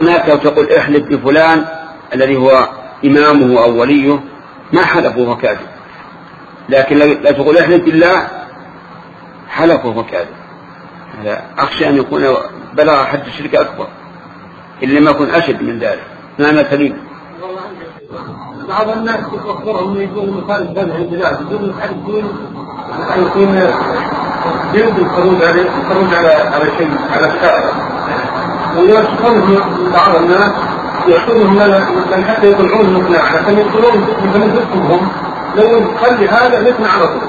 هناك لو تقول احلف بفلان الذي هو إمامه أو وليه ما حلف وهو كاذب، لكن لا تقول احلف بالله حلف وهو كاذب، أخشى أن يكون بلغ حد الشرك أكبر إن لم يكن أشد من ذلك. نعم سليم. بعض الناس يفكرهم يقولون مثال الذبح البلاد يقولون يحدثون يكون جلد الخروج على شيء على الشارع، ويشكرهم بعض الناس يأخذهم لن حتى يطلعون المقنع عشان يقولون مثل ذكرهم لو نخلي هذا نقنع على طول.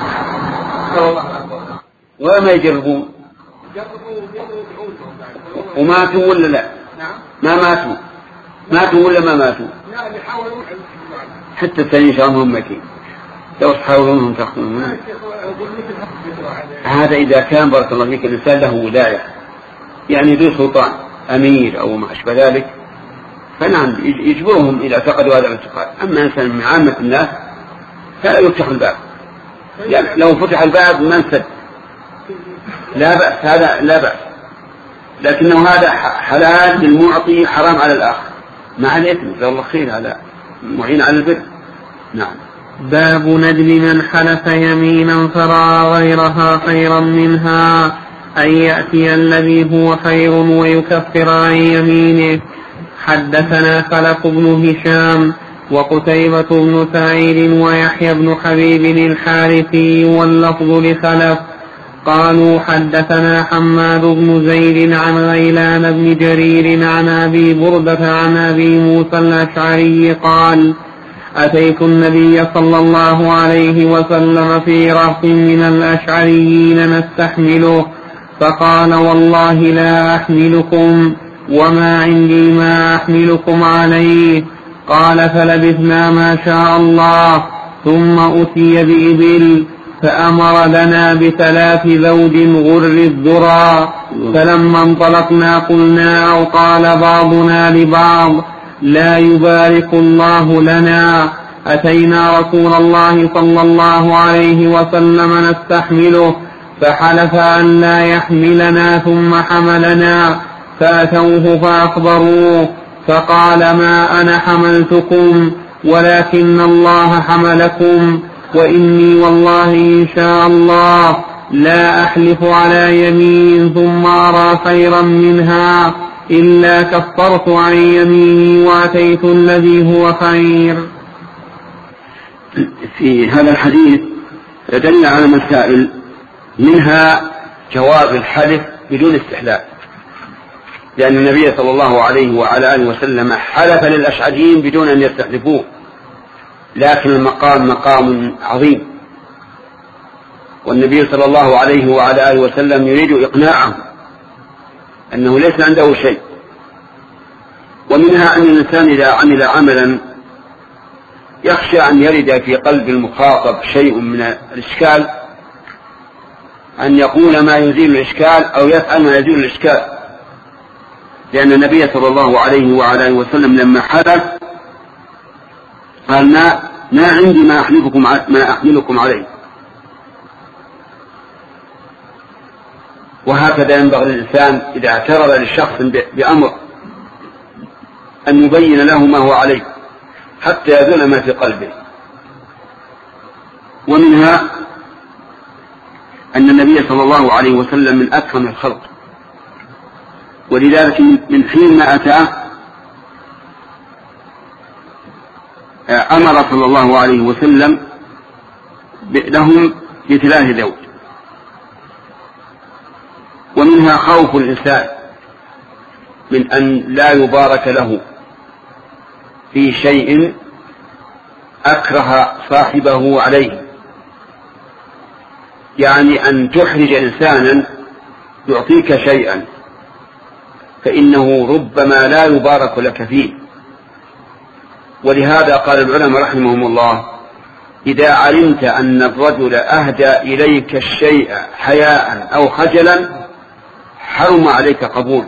وما يجربون وماتوا ولا لا؟ ما ماتوا ولا ما ماتوا؟ حتى الثاني إن شاء الله هم ماتين لو تحاولونهم تأخذونهم. هذا إذا كان بارك الله فيك الإنسان له ولاية يعني ذو سلطان أمير أو ما أشبه ذلك فنعم يجبرهم إذا اعتقدوا هذا الاعتقاد. أما إنسان من عامة الناس فلا يفتح الباب، يعني لو فتح الباب ما انسد لا بأس، هذا لا بأس، لكنه هذا حلال للمعطي حرام على الآخر مع الإثم. جزاه الله خير، هذا معين على البر. نعم. باب ندم من حلف يمينا فرأى غيرها خيرا منها أن يأتي الذي هو خير ويكفر عن يمينه. حدثنا خلف بن هشام وقتيبة بن سعيد ويحيى بن حبيب الحارثي واللفظ لخلف قالوا حدثنا حماد بن زيد عن غيلان بن جرير عن أبي بردة عن أبي موسى الأشعري قال أتيت النبي صلى الله عليه وسلم في رهط من الأشعريين نستحمله فقال والله لا أحملكم وما عندي ما أحملكم عليه. قال فلبثنا ما شاء الله ثم أتي بإبل فأمر لنا ب3 ذود غر الذرى، فلما انطلقنا قلنا أو قال بعضنا لبعض لا يبارك الله لنا. أتينا رسول الله صلى الله عليه وسلم نستحمله فحلف أن لا يحملنا ثم حملنا، فأتوه فأخبروه فقال ما أنا حملتكم ولكن الله حملكم، وإني والله إن شاء الله لا أحلف على يمين ثم أرى خيرا منها إلا كفرت عن يميني وأتيت الذي هو خير. في هذا الحديث دل على مسائل، منها جواز الحلف بدون استحلال، لأن النبي صلى الله عليه وعلى آله وسلم حلف للأشعريين بدون أن يستحلفوه، لكن المقام مقام عظيم، والنبي صلى الله عليه وعلى آله وسلم يريد إقناعهم أنه ليس عنده شيء. ومنها أن الإنسان إذا عمل عملا يخشى أن يرد في قلب المخاطب شيء من الإشكال أن يقول ما يزيل الإشكال أو يفعل ما يزيل الإشكال، لأن النبي صلى الله عليه وعلى آله وسلم لما حدث قال ما عندي ما أحملكم عليه. وهكذا ينبغي للإنسان إذا اعترض للشخص بأمر أن يبين له ما هو عليه حتى يزول ما في قلبه. ومنها أن النبي صلى الله عليه وسلم من أكرم الخلق، ولذلك من حين ما أتاه أمر صلى الله عليه وسلم لهم ب3 ذود. ومنها خوف الإنسان من أن لا يبارك له في شيء أكره صاحبه عليه، يعني أن تحرج إنسانا يعطيك شيئا فإنه ربما لا يبارك لك فيه. ولهذا قال العلماء رحمهم الله إذا علمت أن الرجل أهدى إليك الشيء حياء أو خجلا حرم عليك قبول.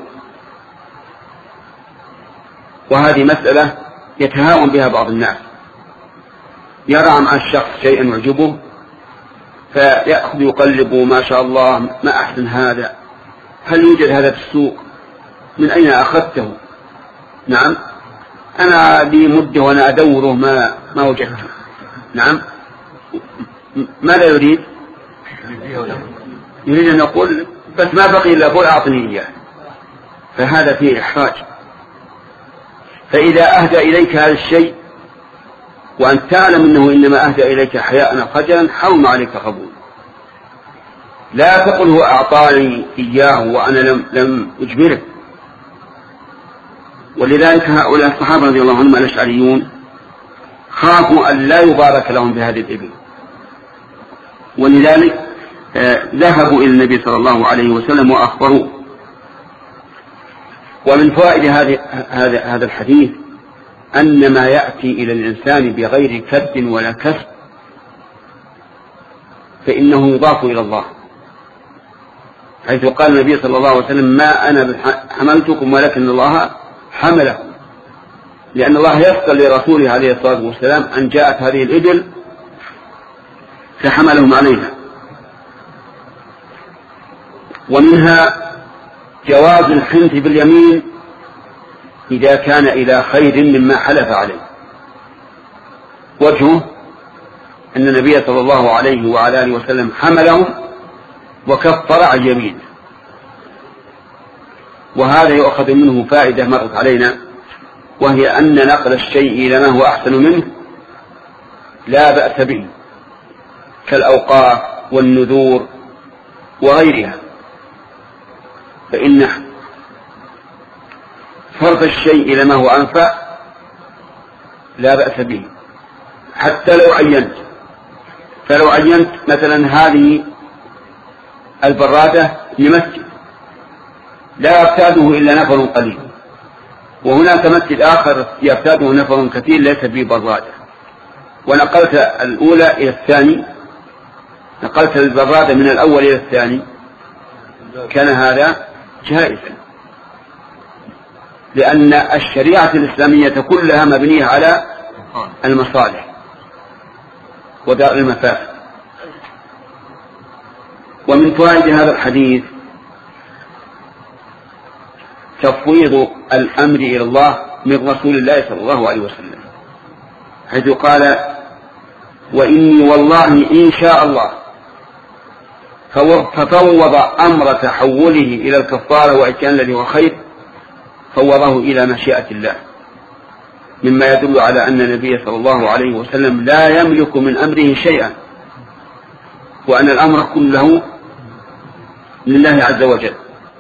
وهذه مسألة يتهاون بها بعض الناس، يرى مع الشخص شيئا يعجبه فيأخذ يقلب ما شاء الله ما أحسن هذا، هل يوجد هذا في السوق، من أين أخذته، نعم، أنا لي مدة وأنا أدوره ما وجدته. نعم، ماذا يريد؟ يريد أن يقول بس ما بقي إلا قول أعطني إياه، فهذا فيه إحراج. فإذا أهدى إليك هذا الشيء وأن تعلم أنه إنما أهدى إليك حياء أو خجلا حرم عليك قبول. لا تقل هو أعطاني إياه وأنا لم أجبره. ولذلك هؤلاء الصحابة رضي الله عنهم الأشعريون خافوا أن لا يبارك لهم بهذه الإبل، ولذلك ذهبوا إلى النبي صلى الله عليه وسلم وأخبروه. ومن فوائد هذا الحديث أن ما يأتي إلى الإنسان بغير كد ولا كسب فإنه يضاف إلى الله، حيث قال النبي صلى الله عليه وسلم ما أنا حملتكم ولكن الله حملكم، لأن الله يسر لرسوله عليه الصلاة والسلام أن جاءت هذه الإبل فحملهم عليها. ومنها جواز الحنث باليمين إذا كان إلى خير مما حلف عليه. وجهه أن النبي صلى الله عليه وعلى آله وسلم حملهم وكفر عن يمينه. وهذا يؤخذ منه فائدة مرت علينا، وهي أن نقل الشيء إلى ما هو أحسن منه لا بأس به، كالأوقاف والنذور وغيرها، فإن صرف الشيء إلى ما هو أنفع لا بأس به، حتى لو عينت. فلو عينت مثلا هذه البرادة لمسجد لا يرتاده إلا نفر قليل، وهناك مسجد آخر يرتاده نفر كثير ليس به برادة، ونقلت الأولى إلى الثاني، نقلت البرادة من الأول إلى الثاني، كان هذا جائزا، لأن الشريعة الإسلامية كلها مبنية على المصالح ودار المفاسد. ومن فوائد هذا الحديث تفويض الأمر إلى الله من رسول الله صلى الله عليه وسلم، حيث قال وإني والله إن شاء الله، ففوض أمر تحوله إلى الكفارة وإتيان الذي هو خير، فوضه إلى مشيئة الله، مما يدل على أن النبي صلى الله عليه وسلم لا يملك من أمره شيئا، وأن الأمر كله لله عز وجل.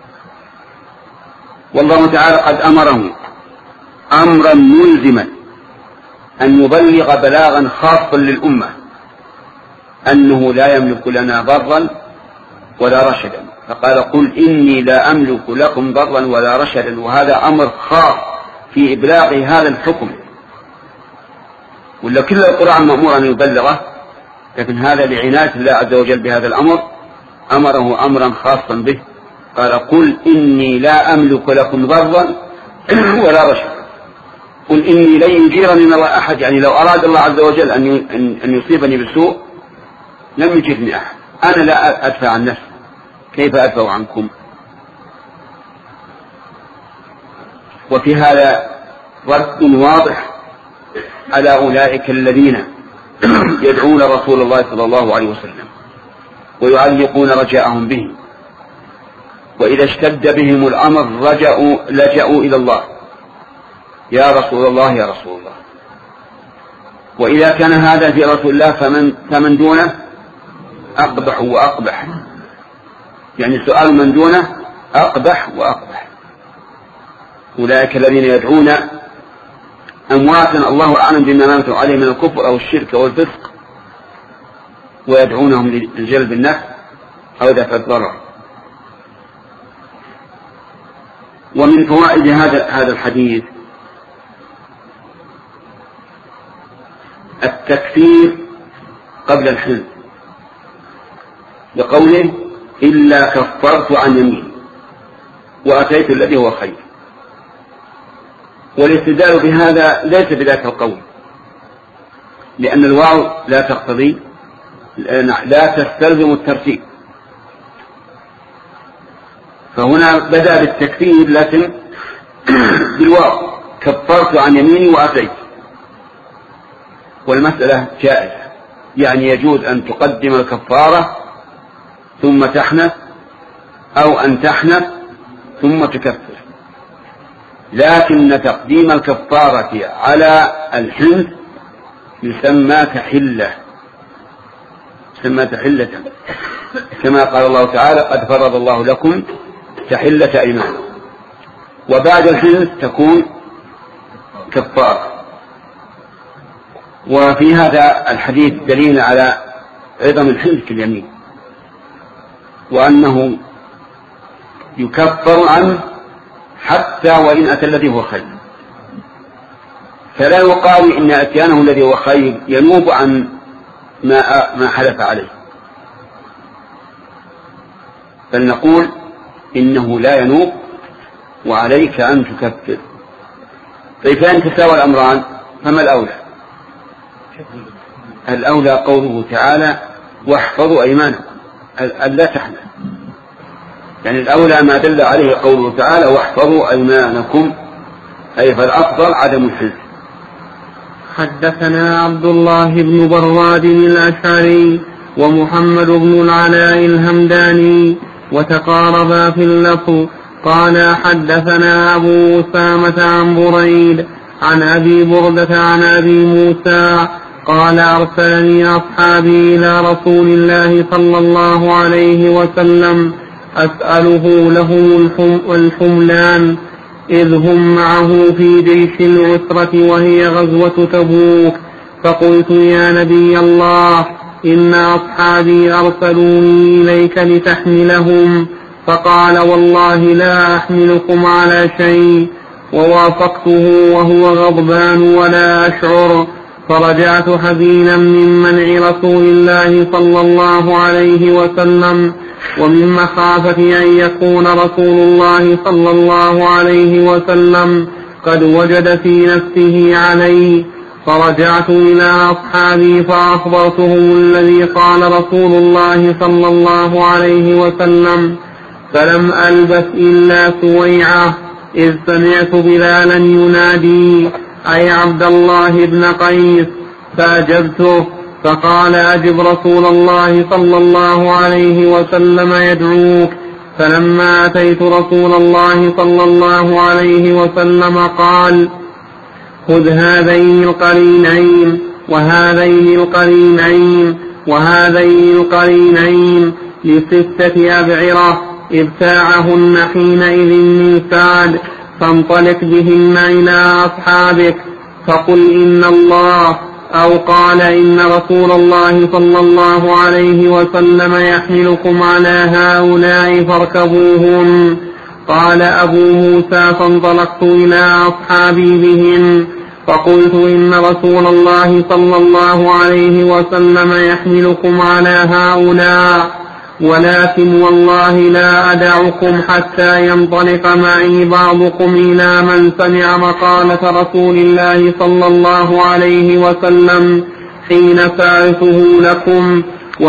والله تعالى قد أمره أمرا ملزما أن يبلغ بلاغا خاصا للأمة أنه لا يملك لنا ضرا ولا رشدا، فقال قل إني لا أملك لكم ضرا ولا رشدا، وهذا أمر خاص في إبلاغ هذا الحكم، ولا كل القرآن مأمور أن يبلغه، لكن هذا لعناية الله عز وجل بهذا الأمر أمره أمرا خاصا به، قال قل إني لا أملك لكم ضرا ولا رشدا، قل إني لن يجيرني من الله أحد، يعني لو أراد الله عز وجل أن يصيبني بسوء لم يجرني أحد، أنا لا أدفع عن نفسي، كيف أدفع عنكم؟ وفي هذا رد واضح على أولئك الذين يدعون رسول الله صلى الله عليه وسلم ويعلقون رجاءهم به، وإذا اشتد بهم الأمر لجأوا إلى الله، يا رسول الله يا رسول الله. وإذا كان هذا في رسول الله فمن دونه أقبح وأقبح، يعني سؤال من دونه أقبح وأقبح. أولئك الذين يدعون أمواتا الله أعلم بما ماتوا عليه من الكفر أو الشرك أو الفسق، ويدعونهم لجلب النفع أو دفع الضرر. ومن فوائد هذا الحديث التكفير قبل الحلف، لقوله إلا كفرت عن يمين وأتيت الذي هو خير. والاستدلال بهذا ليس بذاك القول، لأن الواو لا تقتضي لا تستلزم الترتيب، فهنا بدأ بالتكفير لكن بالواو، كفرت عن يميني وأتيت، والمسألة جائزة، يعني يجوز أن تقدم الكفارة ثم تحنث، أو أن تحنث ثم تكفر، لكن تقديم الكفارة على الحنث يسمى تحلة، كما قال الله تعالى قد فرض الله لكم تحلة أيمانكم، وبعد الحنث تكون كفارة. وفي هذا الحديث دليل على عظم الحنث في اليمين، وأنه يكفر عنه حتى وإن أتى الذي هو خير، فلا يقال إن أتيانه الذي هو خير ينوب عن ما حلف عليه، بل نقول إنه لا ينوب وعليك أن تكفر. طيب فإن تساوى الأمران فما الأولى؟ الأولى قوله تعالى واحفظوا أيمانكم ألا تحنث، يعني الأولى ما دل عليه قوله تعالى واحفظوا أيمانكم، أي فالأفضل عدم الحنث. حدثنا عبد الله بن براد الأشعري ومحمد بن العلاء الهمداني وتقاربا في اللفظ. قال حدثنا أبو أسامة عن بريد عن أبي بردة عن أبي موسى قال أرسلني أصحابي إلى رسول الله صلى الله عليه وسلم أسأله لهم الحملان إذ هم معه في جيش العسرة وهي غزوة تبوك، فقلت يا نبي الله إن أصحابي أرسلوني إليك لتحملهم، فقال والله لا أحملكم على شيء، ووافقته وهو غضبان ولا أشعر، فرجعت حزينا من منع رسول الله صلى الله عليه وسلم ومن مخافة أن يكون رسول الله صلى الله عليه وسلم قد وجد في نفسه عليه، فرجعت إلى أصحابي فأخبرتهم الذي قال رسول الله صلى الله عليه وسلم، فلم ألبث إلا سويعة إذ سمعت بلالا ينادي أي عبد الله بن قيس، فأجبته، فقال أجب رسول الله صلى الله عليه وسلم يدعوك. فلما أتيت رسول الله صلى الله عليه وسلم قال خذ هذين القرينين وهذين القرينين وهذين القرينين ل6 أبعرة ابتاعهن حينئذ من سعد، فانطلق بهن إلى أصحابك فقل إن الله أو قال إن رسول الله صلى الله عليه وسلم يحملكم على هؤلاء فاركبوهن. قال أبو موسى فانطلقت إلى أصحابي بهم فقلت إن رسول الله صلى الله عليه وسلم يحملكم على هؤلاء، ولكن والله لا أدعكم حتى ينطلق معي بعضكم إلى من سمع مقالة رسول الله صلى الله عليه وسلم حين فعلته لكم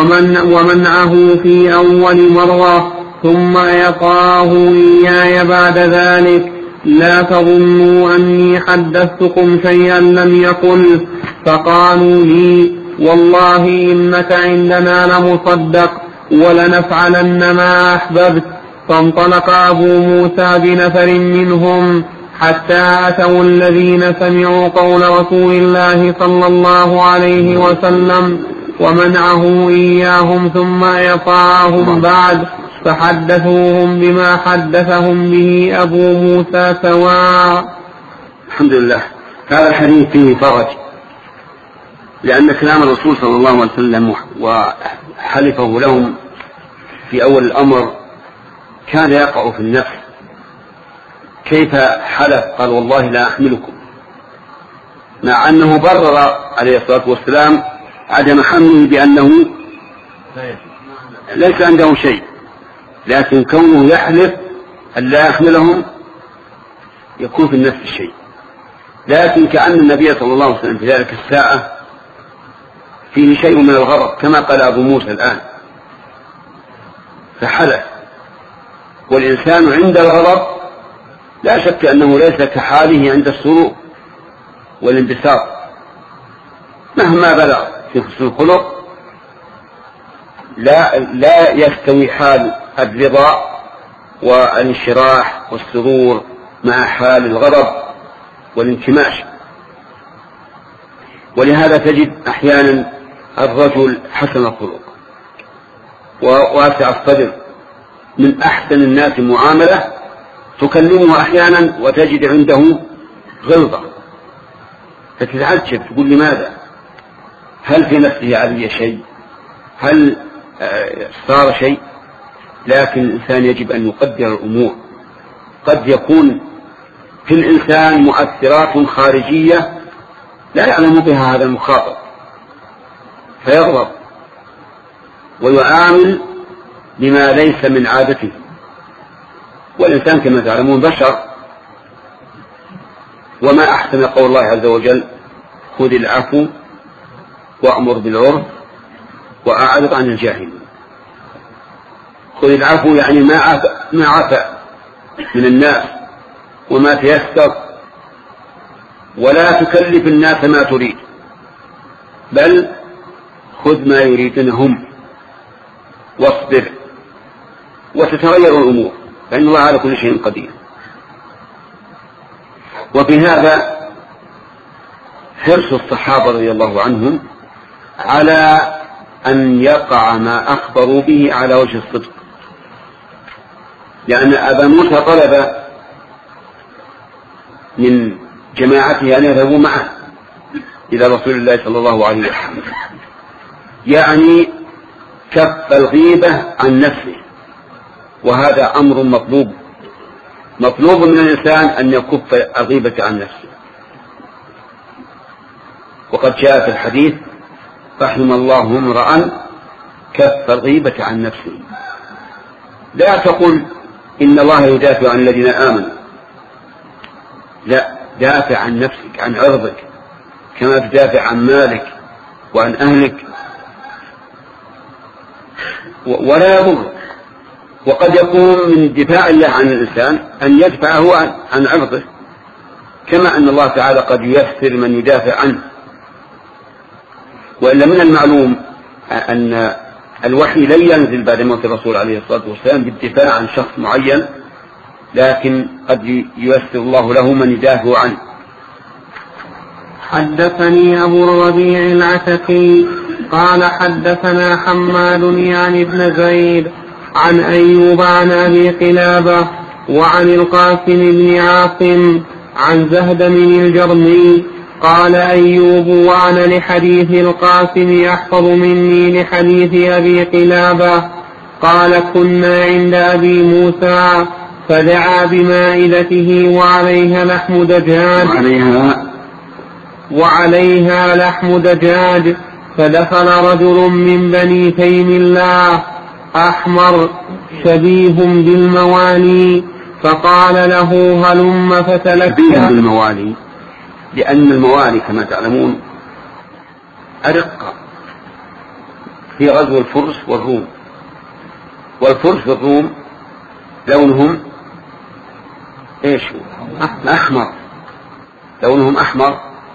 ومنعه في أول مرة ثم يقاه إياي بعد ذلك، لا تظنوا أني حدثتكم شيئا لم يقل. فقالوا لي والله إنك عندنا لمصدق ولنفعلن ما أحببت. فانطلق أبو موسى بنفر منهم حتى أتوا الذين سمعوا قول رسول الله صلى الله عليه وسلم ومنعه إياهم ثم يطاعهم بعد، فحدثوهم بما حدثهم به أبو موسى سواء. الحمد لله. هذا الحديث فيه فرج، لأن كلام الرسول صلى الله عليه وسلم وحلفه لهم في أول الأمر كان يقع في النفس. كيف حلف؟ قال والله لا أحملكم، مع أنه برر عليه الصلاة والسلام عدم حمله بأنه ليس عنده شيء، لكن كونه يحلف أن لا يحملهم يكون في النفس الشيء. لكن كأن النبي صلى الله عليه وسلم في ذلك الساعة فيه شيء من الغضب كما قال أبو موسى الآن، فحلف. والإنسان عند الغضب لا شك أنه ليس كحاله عند السرور والانبساط، مهما بلغ في حسن الخلق لا يستوي حال الرضا والانشراح والسرور مع حال الغضب والانكماش. ولهذا تجد أحيانا الرجل حسن الخلق وواسع الصدر من أحسن الناس معاملة، تكلمه أحيانا وتجد عنده غلظة، فتتعجب تقول لماذا؟ هل في نفسه علي شيء؟ هل صار شيء؟ لكن الإنسان يجب أن يقدر الأمور. قد يكون في الإنسان مؤثرات خارجية لا يعلم بها هذا المخاطب فيغضب ويعامل بما ليس من عادته، والإنسان كما تعلمون بشر. وما أحسن قول الله عز وجل: خذ العفو وأمر بالعرف وأعرض عن الجاهلين. خذ العفو يعني ما عفى من الناس وما تيسر، ولا تكلف الناس ما تريد، بل خذ ما يريدون هم واصبر وتتغير الأمور، فإن الله على كل شيء قدير. وفي هذا حرص الصحابة رضي الله عنهم على أن يقع ما أخبروا به على وجه الصدق، لأن أبا موسى طلب من جماعته أن يذهبوا معه إلى رسول الله صلى الله عليه وسلم، يعني كف الغيبة عن نفسه، وهذا أمر مطلوب من الإنسان أن يكف الغيبة عن نفسه. وقد جاء في الحديث: رحم الله امرأ كف الغيبة عن نفسه. لا تقل إن الله يدافع عن الذين آمنوا، لا، دافع عن نفسك، عن عرضك، كما تدافع عن مالك وعن أهلك، ولا يضر. وقد يكون من دفاع الله عن الإنسان أن يدفعه عن عرضه، كما أن الله تعالى قد ييسر من يدافع عنه. وإلا من المعلوم أن الوحي لن ينزل بعد موت الرسول عليه الصلاة والسلام بالدفاع عن شخص معين، لكن قد ييسر الله له من يدافع عنه. حدثني أبو الربيع العتكي قال حدثنا حماد يعني بن زيد عن أيوب عن أبي قلابة وعن القاسم بن عاصم عن زهدم الجرمي قال أيوب: وأنا لحديث القاسم أحفظ مني لحديث أبي قلابة. قال: كنا عند أبي موسى فدعا بمائدته وعليها لحم دجاج، فدخل رجل من بني تيم الله أحمر شبيه بالموالي فقال له: هلم فتلكى. بالموالي لأن الموالي كما تعلمون أرقة في غزو الفرس والروم، والفرس والروم لونهم إيش؟ أحمر، لونهم أحمر.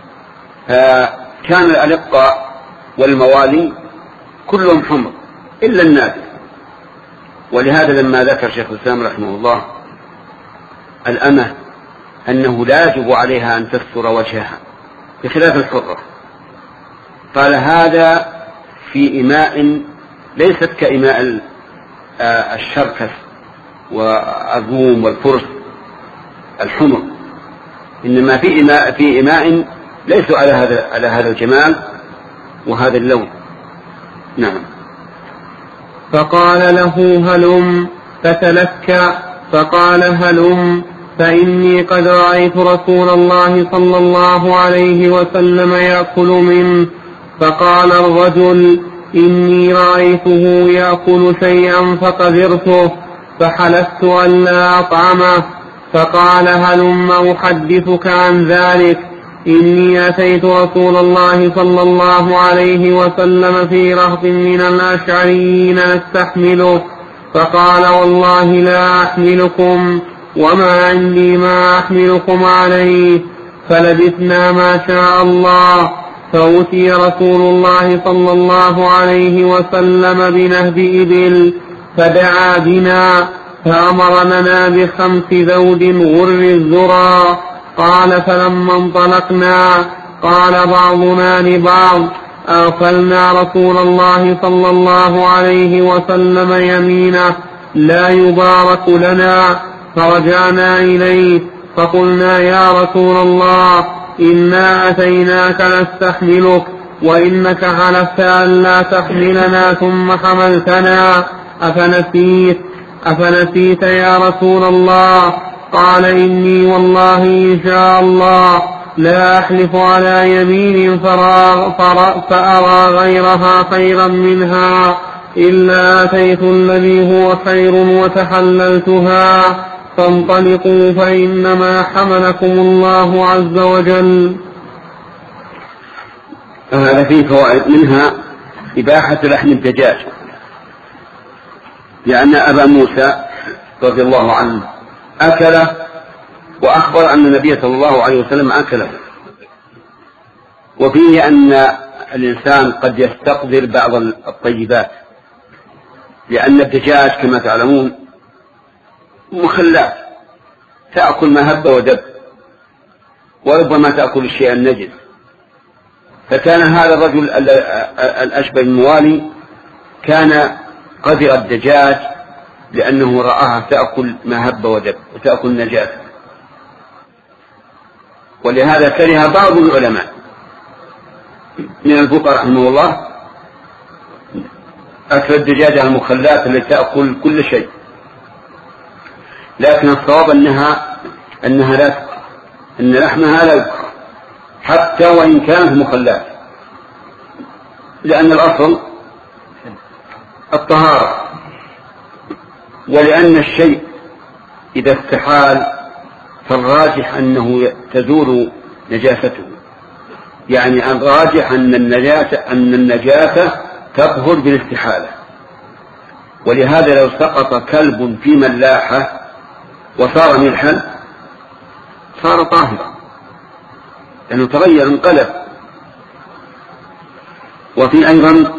كان الأرقة والموالي كلهم حمر إلا النادر. ولهذا لما ذكر شيخ الإسلام رحمه الله الأمة أنه لا يجب عليها أن تستر وجهها بخلاف الحرة، قال: هذا في إماء ليست كإماء الشركس والروم والفرس الحمر، إنما في إماء ليسوا على هذا الجمال وهذا اللون. نعم. فقال له: هلم فتلكى. فقال: هلم فإني قد رأيت رسول الله صلى الله عليه وسلم يأكل منه. فقال الرجل: إني رأيته يأكل شيئا فقدرته فحلفت أن لا أطعمه. فقال: هلم أحدثك عن ذلك. إني أتيت رسول الله صلى الله عليه وسلم في رهط من الأشعريين نستحمله، فقال: والله لا أحملكم وما عندي ما أحملكم عليه. فلبثنا ما شاء الله، فأتي رسول الله صلى الله عليه وسلم بنهب إبل فدعا بنا، فأمر لنا ب5 ذود غر الذرى. قال فلما انطلقنا قال بعضنا لبعض: أغفلنا رسول الله صلى الله عليه وسلم يمينه لا يبارك لنا. فرجعنا إليه فقلنا: يا رسول الله، إنا أتيناك نستحملك وإنك حلفت أن لا تحملنا ثم حملتنا، أفنسيت يا رسول الله؟ قال: إني والله إن شاء الله لا أحلف على يمين فأرى غيرها خيرا منها إلا أتيت الذي هو خير وتحللتها. فانطلقوا فإنما حملكم الله عز وجل. هذا فيه فوائد، منها إباحة لحم الدجاج، لأن أبا موسى رضي الله عنه أكله وأخبر أن النبي صلى الله عليه وسلم أكله. وفيه أن الإنسان قد يستقدر بعض الطيبات، لأن الدجاج كما تعلمون مخلات، تأكل ما هب ودب، وربما تأكل الشيء النجس. فكان هذا الرجل الأشبه الموالي كان قدر الدجاج لأنه رآها تأكل ما هب ودب وتأكل نجاسة، ولهذا كره بعض العلماء من الفقهاء رحمه الله أكل الدجاج المخلات التي تأكل كل شيء، لكن الصواب أنها لا تكره، أن لحمها لا يكره حتى وإن كانت مخلات، لأن الأصل الطهارة، ولأن الشيء إذا استحال فالراجح أنه تزول نجاسته، يعني الراجح أن النجاسة تظهر بالاستحالة. ولهذا لو سقط كلب في ملاحة وصار ملحا صار طاهرا، لأنه تغير انقلب. وفي أيضا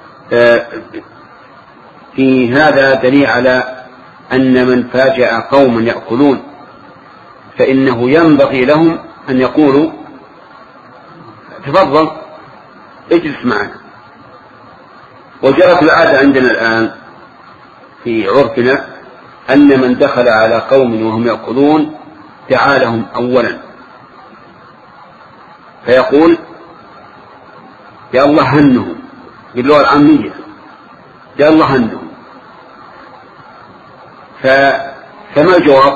في هذا دليل على أن من فاجأ قوما يأكلون فإنه ينبغي لهم أن يقولوا: تفضل اجلس معنا. وجرت العادة عندنا الآن في عرفنا أن من دخل على قوم وهم يأكلون دعا لهم أولا، فيقول: يا الله هنهم، باللغة العامية يا الله هنهم. فما الجواب؟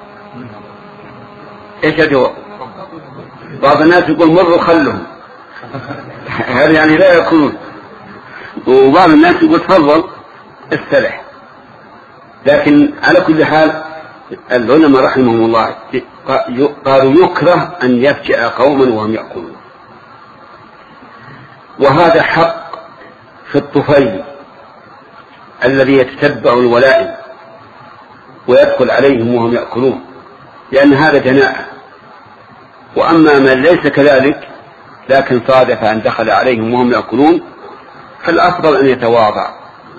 ايش الجواب؟ بعض الناس يقول: مروا خلهم، هذا يعني لا يأكلون. وبعض الناس يقول: تفضل استرح. لكن على كل حال العلماء رحمهم الله قالوا يكره أن يفجأ قوما وهم يأكلون، وهذا حق في الطفيل الذي يتتبع الولائم ويدخل عليهم وهم يأكلون، لأن هذا جناح. وأما من ليس كذلك لكن صادف أن دخل عليهم وهم يأكلون فالأفضل أن يتواضع،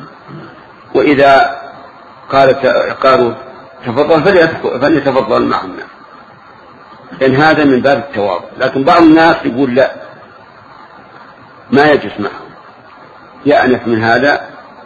وإذا قالوا تفضل فليتفضل معهم، لأن هذا من باب التواضع. لكن بعض الناس يقول: لا، ما يجلس معهم، يأنف من هذا،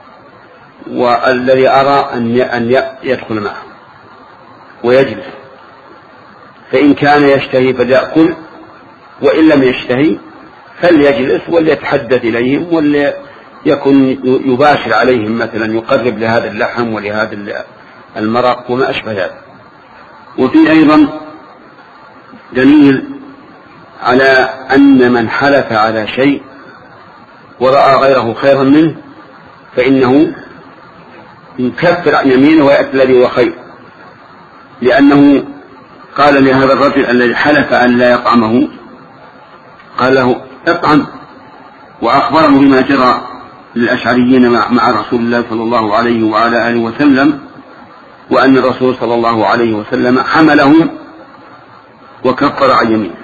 والذي أرى أن يدخل معهم ويجلس، فإن كان يشتهي فليأكل، وإن لم يشتهي فليجلس وليتحدث إليهم وليكن يباشر عليهم، مثلا يقرب لهذا اللحم ولهذا المرق وما أشبه ذلك. وفي أيضا دليل على أن من حلف على شيء ورأى غيره خيرا منه فإنه يكفر عن يمينه ويأتي الذي هو خير، لأنه قال لهذا الرجل الذي حلف أن لا يطعمه، قال له: اطعم، وأخبره بما جرى للأشعريين مع رسول الله صلى الله عليه وعلى آله وسلم، وأن الرسول صلى الله عليه وسلم حملهم وكفر عن يمينه.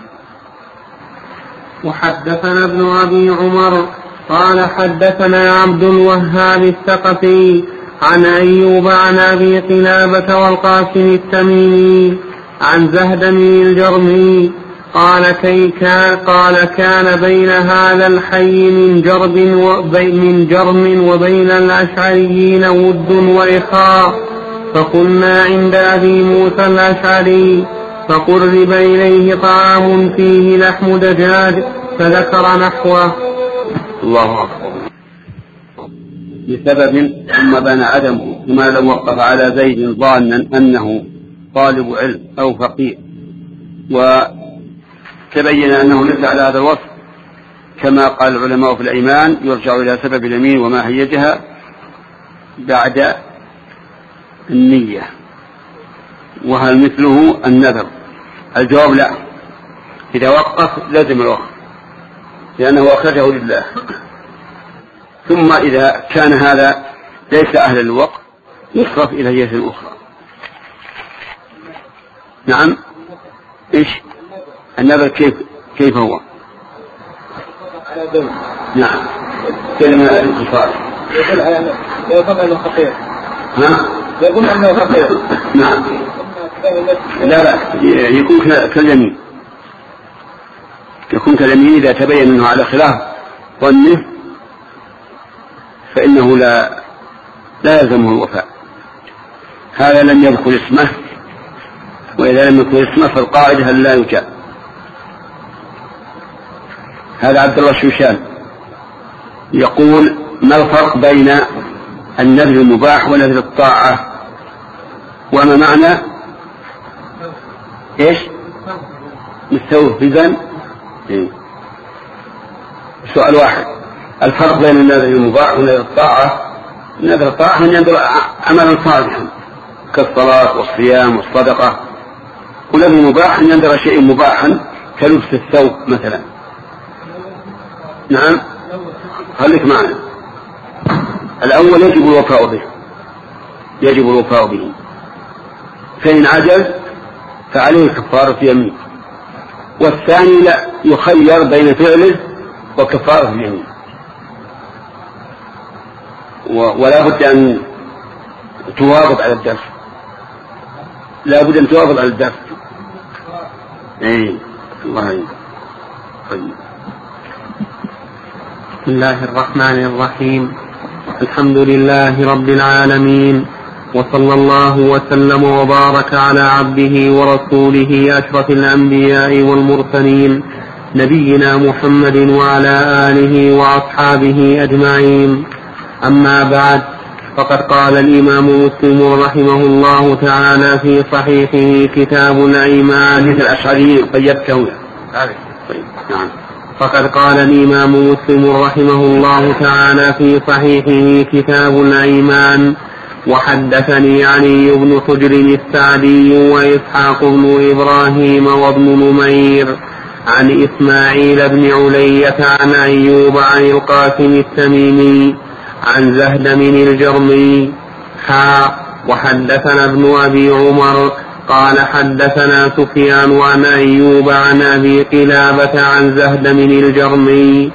وحدثنا ابن أبي عمر قال حدثنا عبد الوهاب الثقفي عن أيوب عن أبي قلابة والقاسم التميمي عن زهدم الجرمي قال كان بين هذا الحي من جرم وبين الأشعريين ود وإخاء، فقلنا عند أبي موسى الأشعري فقرب إليه طعام فيه لحم دجاج فذكر نحوه. الله أكبر. بسبب ثم بان عدمه، ثم لو وقف على زيد ظانا أنه طالب علم أو فقيه وتبين أنه ليس على هذا الوصف، كما قال العلماء في الأيمان يرجع إلى سبب اليمين وما هيجها بعد النية، وهل مثله النذر؟ الجواب لا، إذا وقف لازم الوقف لأنه أخرجه لله. ثم إذا كان هذا ليس أهل الوقف يصرف إلى جهة أخرى. نعم. إيش النذر؟ كيف هو؟ نعم كلمة الانتصار يقول أنه خطير. يقول أنه خطير. نعم. لا يكون كاليمين، يكون كاليمين إذا تبين أنه على خلاف ظنه فإنه لا يلزمه الوفاء. هذا لم يذكر اسمه، وإذا لم يذكر اسمه فالقاعدة هل لا يجاب. هذا عبد الله الشوشان يقول ما الفرق بين النذر المباح ونذر الطاعة، وما معنى ايش مستوفزا؟ سؤال واحد. الفرق بين النذر المباح ونذر الطاعة. نذر الطاعة من ينذر عملا صالحا كالصلاة والصيام والصدقة، ونذر المباح من ينذر شيء مباحا كلبس الثوب مثلا. نعم خليك معنا. الأول يجب الوفاء به، فإن عجز فعليه كفارة يمين، والثاني لا، يخير بين فعله وكفارة اليمين، ولا بد أن تواظب على الدرس، لا بد أن تواظب على الدرس. الله يعين. طيب. بسم الله الرحمن الرحيم. الحمد لله رب العالمين، وصلى الله وسلم وبارك على عبده ورسوله أشرف الأنبياء والمرسلين نبينا محمد وعلى آله وأصحابه أجمعين. أما بعد، فقد قال الإمام مسلم رحمه الله تعالى في صحيحه كتاب الأيمان. الأشعري قيدته. نعم. فقد قال الإمام مسلم رحمه الله تعالى في صحيحه كتاب الأيمان: وحدثني علي بن حجر السعدي وإسحاق بن إبراهيم وابن نمير عن إسماعيل بن علية عن أيوب عن القاسم التميمي عن زهدم الجرمي. وحدثنا ابن أبي عمر قال حدثنا سفيان عن أيوب عن أبي قلابة عن زهدم الجرمي.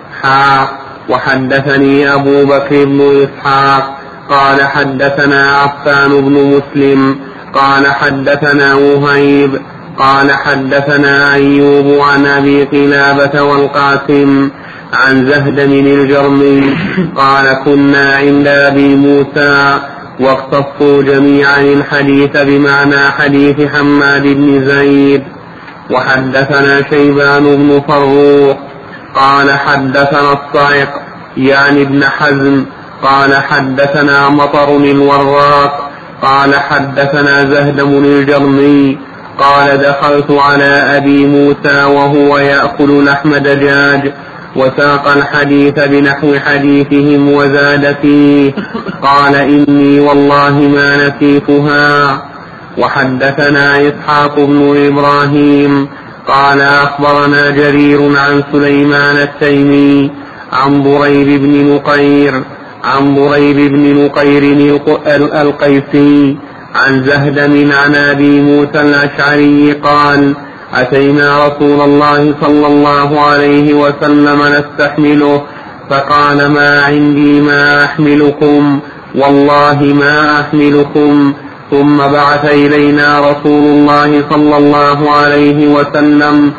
وحدثني أبو بكر بن إسحاق قال حدثنا عفان بن مسلم قال حدثنا وهيب قال حدثنا أيوب عن أبي قلابة والقاسم عن زهدم الجرمي قال كنا عند أبي موسى واقتصوا جميعا الحديث بمعنى حديث حماد بن زيد. وحدثنا شيبان بن فروخ قال حدثنا الصائق يعني ابن حزم قال حدثنا مطر الوراق قال حدثنا زهدم الجرمي قال دخلت على أبي موسى وهو يأكل لحم دجاج وساق الحديث بنحو حديثهم وزاد فيه قال إني والله ما نسيتها. وحدثنا إسحاق بن إبراهيم قال أخبرنا جرير عن سليمان التيمي عن ضريب بن نقير القيسي عن زهدم عن أبي موسى الأشعري قال أتينا رسول الله صلى الله عليه وسلم نستحمله فقال ما عندي ما أحملكم والله ما أحملكم. ثم بعث إلينا رسول الله صلى الله عليه وسلم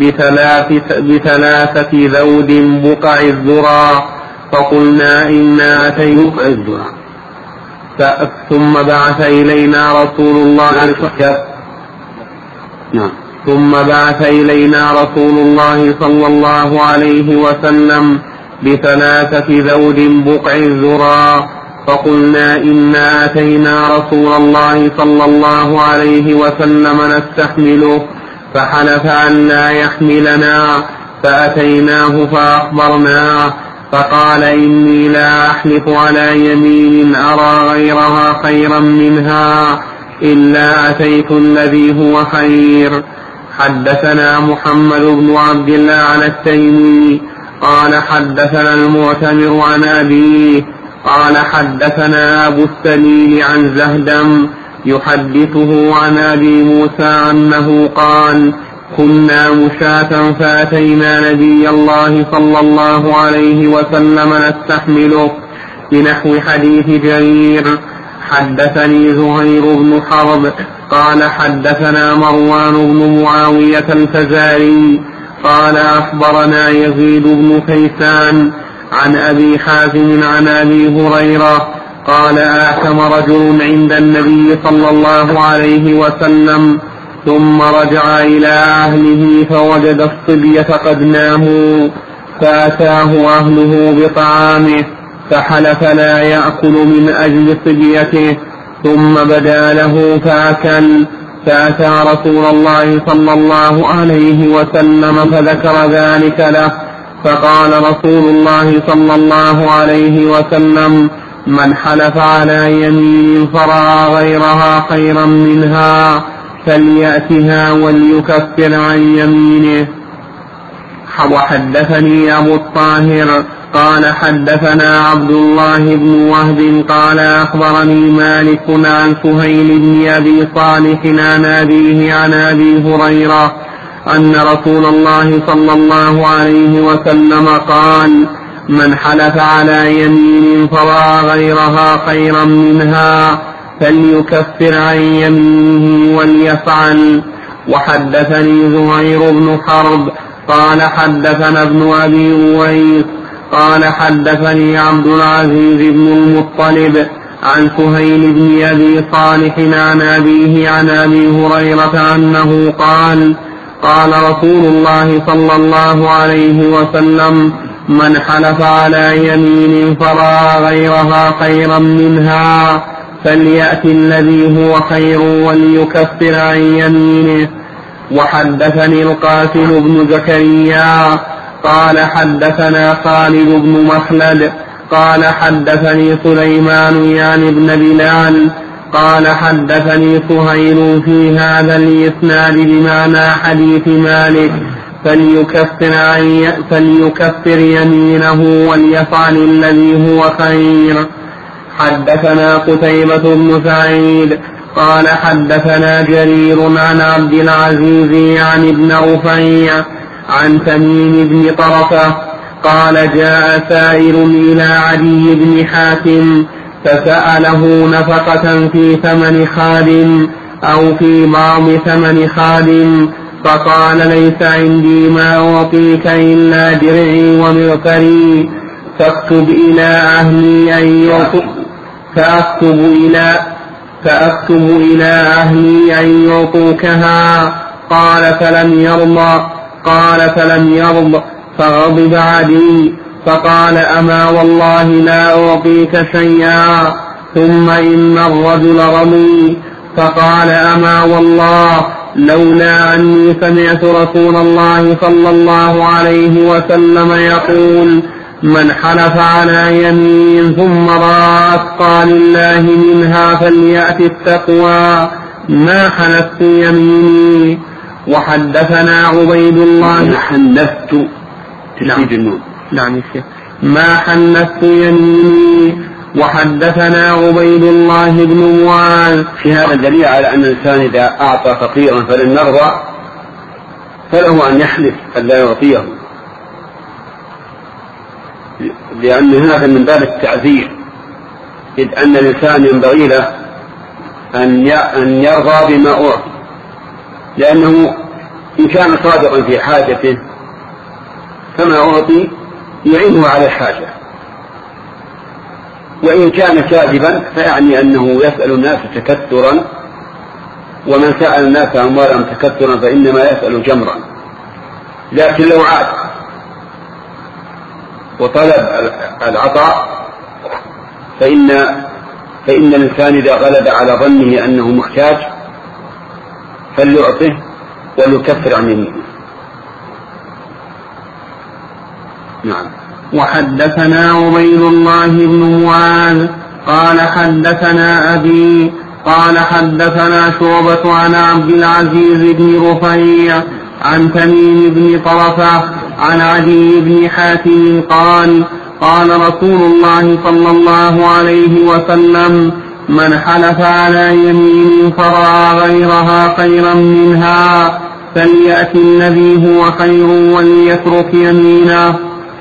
بثلاثة ذود بقع الذرى فقلنا إنا أتينا ثم بعث إلينا رسول الله صلى الله عليه وسلم بثلاثة ذود بقع الذرى فقلنا إنا أتينا رسول الله صلى الله عليه وسلم نستحمله فحلف أن لا يحملنا فأتيناه فأخبرناه فقال إني لا أحلف على يمين أرى غيرها خيرا منها إلا أتيت الذي هو خير. حدثنا محمد بن عبد الله عن التيمي قال حدثنا المعتمر عن أبيه قال حدثنا أبو السليل عن زهدم يحدثه عن أبي موسى أنه قال كنا مشاة فأتينا نبي الله صلى الله عليه وسلم نستحمله بنحو حديث جرير. حدثني زهير بن حرب قال حدثنا مروان بن معاوية الفزاري قال أخبرنا يزيد بن كيسان عن أبي حازم عن أبي هريرة قال آثم رجل عند النبي صلى الله عليه وسلم ثم رجع إلى أهله فوجد الصبية قد ناموا فأتاه أهله بطعامه فحلف لا يأكل من أجل صبيته ثم بدا له فأكل فأتى رسول الله صلى الله عليه وسلم فذكر ذلك له فقال رسول الله صلى الله عليه وسلم من حلف على يمين فرأى غيرها خيرا منها فليأتها وليكفر عن يمينه. وحدثني أبو الطاهر قال حدثنا عبد الله بن وهب قال أخبرني مالك عن سهيل بن أبي صالح عن أبيه عن أبي هريرة أن رسول الله صلى الله عليه وسلم قال من حلف على يمين فرأى غيرها خيرا منها فليكفر عن يمينه وليفعل. وحدثني زهير بن حرب قال حدثنا ابن أبي أويس قال حدثني عبد العزيز بن المطلب عن سهيل بن أبي صالح عن أبيه عن أبي هريرة أنه قال قال رسول الله صلى الله عليه وسلم من حلف على يمين فرأى غيرها خيرا منها فليأتي الذي هو خير وليكفر عن يمينه. وحدثني القاسم بن زكريا قال حدثنا خالد بن مخلد قال حدثني سليمان يعني بن بلال قال حدثني سهيل في هذا الإسناد بمعنى حديث مالك فليكفر يمينه وليفعل الذي هو خير. حدثنا قتيبة بن سعيد قال حدثنا جرير عن عبد العزيز يعني ابن رفيع عن تميم بن طرفة قال جاء سائر إلى عدي بن حاتم فسأله نفقة في ثمن خادم أو في بعض ثمن خادم فقال ليس عندي ما أعطيك إلا درعي ومغفري فاكتب إلى أهلي أن يعطوكها قال فلم يرض فغضب عدي فقال أما والله لا أعطيك شيئا ثم إن الرجل رضي فقال أما والله لولا أني سمعت رسول الله صلى الله عليه وسلم يقول من حلف على يمين ثم رأى أتقى لله منها فليأت التقوى ما حلفت يميني. وحدثنا عبيد الله ما حنثت يميني وحدثنا عبيد الله بن معاذ. في هذا الدليل على أن الإنسان إذا أعطى فقيرا فلم يرضى فله أن يحلف أن لا يعطيه، لأن هذا من باب التعذير، إذ أن الإنسان ينبغي له أن يرضى بما أعطي، لأنه إن كان صادقا في حاجته فما أعطي يعينه على الحاجة، وإن كان كاذبا فيعني أنه يسأل الناس تكثرا، ومن سأل الناس أموالهم تكثرا فإنما يسأل جمرا. لكن لو عاد وطلب العطاء فإن الإنسان إذا غلب على ظنه أنه محتاج فليعطه وليكفر عن يمينه. نعم. وحدثنا عبيد الله بن معاذ قال حدثنا أبي قال حدثنا شعبة عن عبد العزيز بن رفيع عن تميم بن طرفة عن عدي بن حاتم قال قال رسول الله صلى الله عليه وسلم من حلف على يمين فرأى غيرها خيرا منها فليأتي الذي هو خير وليترك يمينه.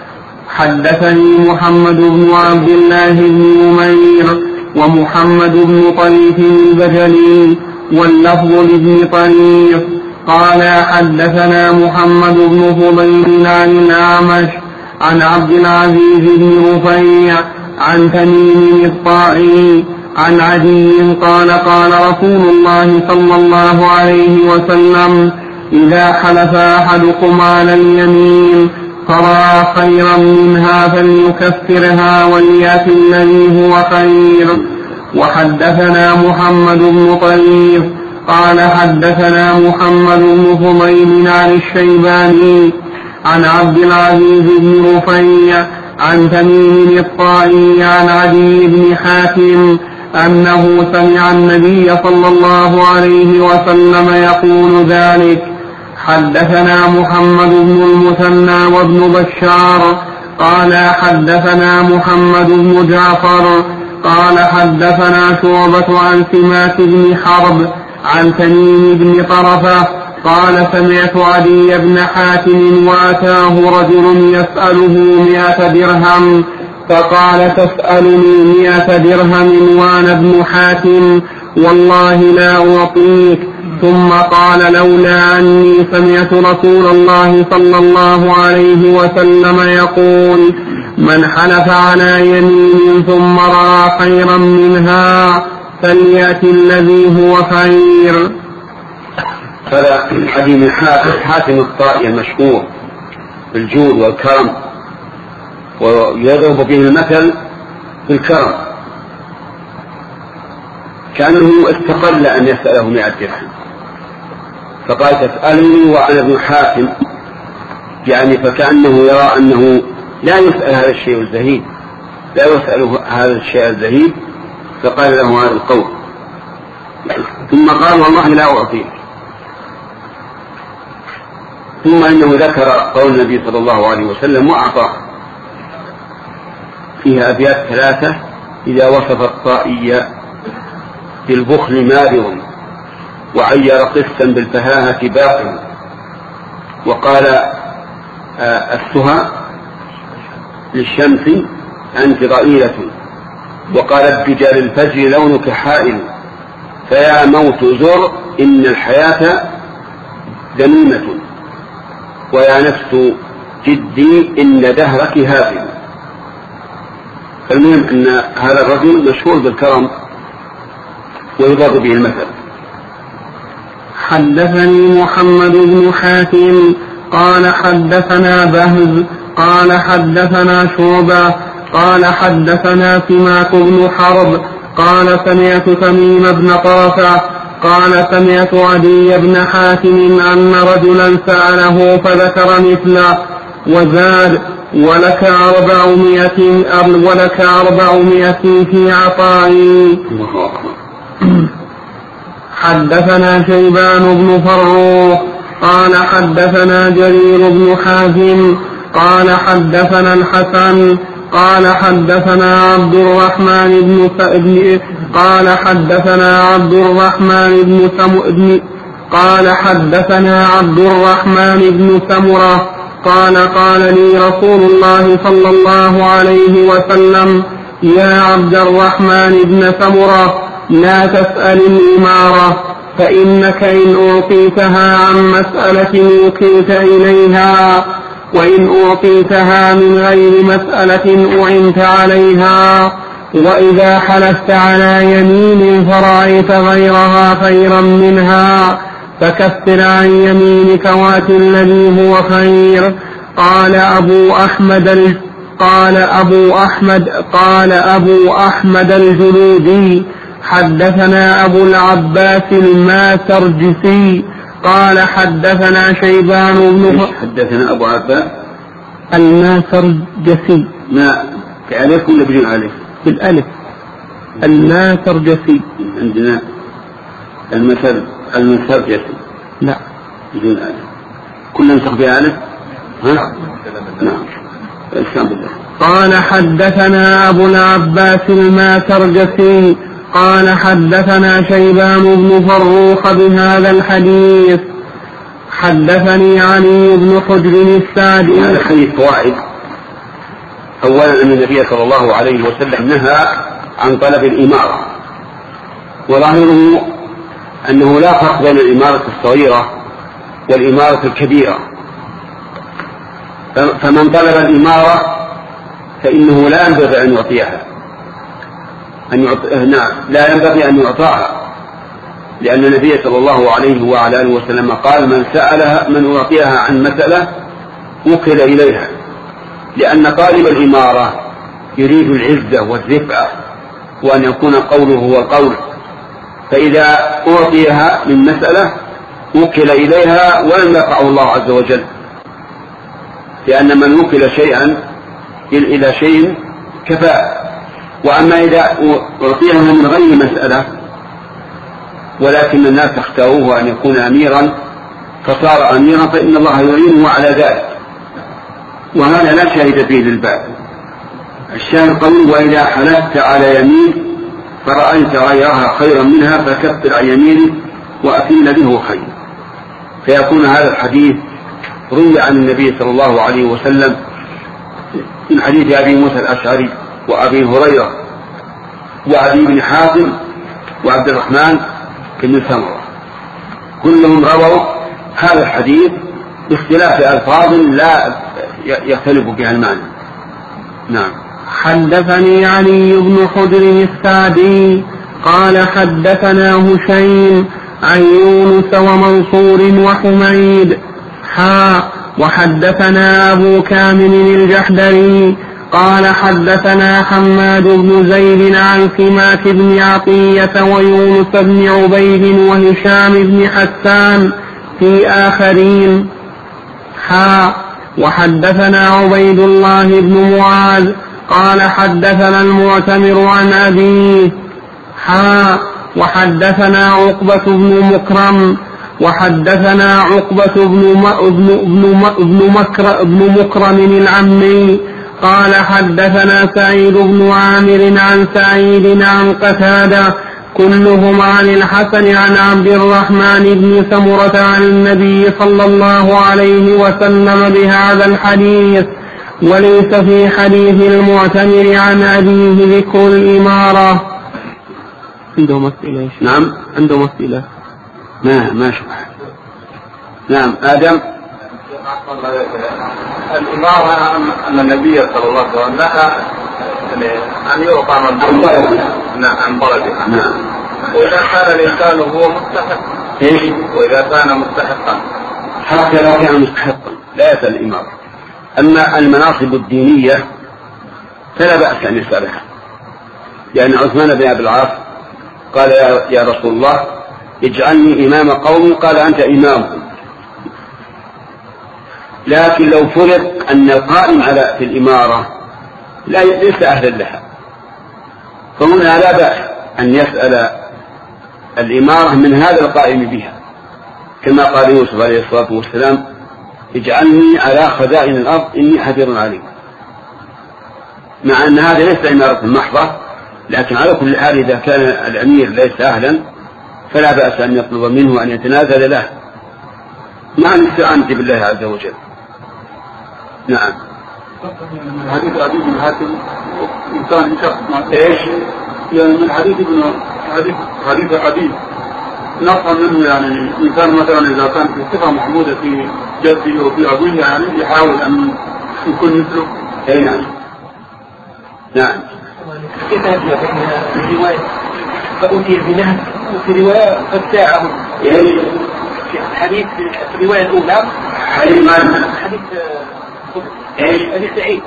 حدثني محمد بن عبد الله بن نمير ومحمد بن طريف البجلي واللفظ لابن طريف قال حدثنا محمد بن فضيل عن الأعمش عن عبد العزيز بن رفيع عن تميم الطائي عن عدي قال قال رسول الله صلى الله عليه وسلم إذا حلف أحدكم على اليمين فرأى خيرا منها فليكفرها وليأتي الذي هو خير. وحدثنا محمد بن طريف قال حدثنا محمد بن فضيل عن الشيباني عن عبد العزيز بن رفيع عن تميم الطائي عن عدي بن حاتم أنه سمع النبي صلى الله عليه وسلم يقول ذلك. حدثنا محمد بن المثنى وابن بشار قال حدثنا محمد بن جعفر قال حدثنا شعبة عن سماك بن حرب عن تميم بن طرفة قال سمعت عدي بن حاتم وأتاه رجل يسأله 100 درهم فقال تسألني 100 درهم وأنا ابن حاتم والله لا أعطيك. ثم قال لولا أني سمعت رسول الله صلى الله عليه وسلم يقول من حلف على يمين ثم رأى خيرا منها فليأتي الذي هو خير. هذا عدي بن حاتم الطائي المشهور بالجود والكرم، ويضرب به المثل بالكرم، كأنه استقل أن يسأله 100 درهم فقال تسألني وأنا ابن حاتم، يعني فكأنه يرى أنه لا يسأل هذا الشيء الزهيد، لا يسأل هذا الشيء الزهيد، فقال له هذا القول. ثم قال والله لا أعطيك. ثم إنه ذكر قول النبي صلى الله عليه وسلم وأعطى فيها أبيات 3 إذا وصف الطائي بالبخل مابر وعير قسا بالفهاهة باقر، وقال السهى للشمس أنت ضئيلة، وقال الدجى للفجر لونك حائل، فيا موت زر إن الحياة ذميمة، ويا نفس جدي إن دهرك هافل. فالمهم أن هذا الرجل مشهور بالكرم ويضرب به المثل. حدثني محمد بن حاتم قال حدثنا بهز قال حدثنا شعبة قال حدثنا سماك بن حرب قال سمعت تميم بن طرفة قال سمعت عدي بن حاتم أن رجلا سأله فذكر مثله وزاد ولك 400 في عطائي. حدثنا شيبان بن فروخ قال حدثنا جرير بن حازم قال حدثنا الحسن قال حدثنا عبد الرحمن بن سمرة قال لي رسول الله صلى الله عليه وسلم يا عبد الرحمن بن سمرة لا تسأل الإمارة فإنك إن أعطيتها عن مسألة وكلت إليها وإن أعطيتها من غير مسألة أعنت عليها وإذا حلفت على يمين فرأيت غيرها خيرا منها فكفر عن يمينك وات الذي هو خير. قال أبو أحمد الجلودي حدثنا أبو العباس الماترجسي قال حدثنا شيبان بن حدثنا أبو عباس الماترجسي ما كألف ولا بدون ألف؟ بالألف الماترجسي. عندنا الماترجسي لا بدون ألف كلنا نسخ بها ألف. ها؟ نعم. قال حدثنا أبو العباس الماترجسي قال حدثنا شيبان بن فروخ بهذا الحديث. حدثني علي بن حجر السادي. هذا الحديث فوائد. أولا أن النبي صلى الله عليه وسلم نهى عن طلب الإمارة، وظاهره أنه لا فرق بين الإمارة الصغيرة والإمارة الكبيرة، فمن طلب الإمارة فإنه لا ينبغي أن يعطيها لا ينبغي أن يعطاها، لأن النبي صلى الله عليه وعلى آله وسلم قال من أعطيها عن مسألة وكل إليها، لأن طالب الإمارة يريد العزة والرفعة وأن يكون قوله هو القول، فإذا أعطيها من مسألة وكل إليها ولم يقعه الله عز وجل، لأن من وكل شيئا إلى شيء كفاه. وأما إذا أعطيها من غير مسألة ولكن الناس اختاروه أن يكون أميرا فصار أميرا فإن الله يعينه على ذلك، وهذا لا شاهد فيه للباب. الشاهد قول وإذا حلفت على يمين فرأيت غيرها خيرا منها فكفر عن يمينك وأتي الذي هو خير. فيكون هذا الحديث روي عن النبي صلى الله عليه وسلم من حديث أبي موسى الأشعري وأبي هريرة وعدي بن حاتم وعبد الرحمن بن سمرة، كلهم رووا هذا الحديث باختلاف ألفاظ لا يختلف بها المعنى. نعم. حدثني علي بن حجر السادي قال حدثنا هشيم عن يونس ومنصور وحميد وحدثنا أبو كامل الجحدري قال حدثنا حماد بن زيد عن سماك بن عطية ويونس بن عبيد وهشام بن حسان في آخرين. وحدثنا عبيد الله بن معاذ قال حدثنا المعتمر عن أبيه. وحدثنا عقبة بن مكرم وحدثنا عقبة بن مكرم العمي قال حدثنا سعيد بن عامر عن سعيد عن قتادة كلهم عن الحسن عن عبد الرحمن بن سمرة عن النبي صلى الله عليه وسلم بهذا الحديث، وليس في حديث المعتمر عن أبيه ذكر الإمارة. عنده مسئلة. نعم عنده مسئلة. ما شبه. نعم آدم. الإمارة أن النبي صلى الله عليه وسلم نهى أن يعطى من عن بلده. نعم. وإذا كان الإنسان هو مستحق. إيش؟ وإذا كان مستحقا. حتى لو كان مستحقا لا يسأل الإمارة. أما المناصب الدينية فلا بأس أن يسألها، لأن عثمان بن أبي العاص قال يا رسول الله اجعلني إمام قومي، قال أنت إمامهم. لكن لو فرض أن القائم في الإمارة ليس أهلا لها، فهنا لا بأس أن يسأل الإمارة من هذا القائم بها، كما قال يوسف عليه الصلاة والسلام اجعلني على خزائن الأرض إني حفيظ عليم. مع أن هذا ليس إمارة محضة، لكن على كل حال إذا كان الأمير ليس أهلا فلا بأس أن يطلب منه أن يتنازل له مع الاستعانة بالله عز وجل. نعم. حديث عدي بن حاتم إنسان شخص إيش؟ يعني من حديث عدي نفهم منه يعني إنسان مثلا إذا كان في صفة محمودة في جده وفي أبوه يعني يحاول أن يكون مثله. أي نعم. نعم. كيف يبدأ بين الرواية فأتي بنهب وفي رواية فابتاعه يعني الحديث في الرواية الأولى حديث من؟ حديث إيش؟ حديث سعيد.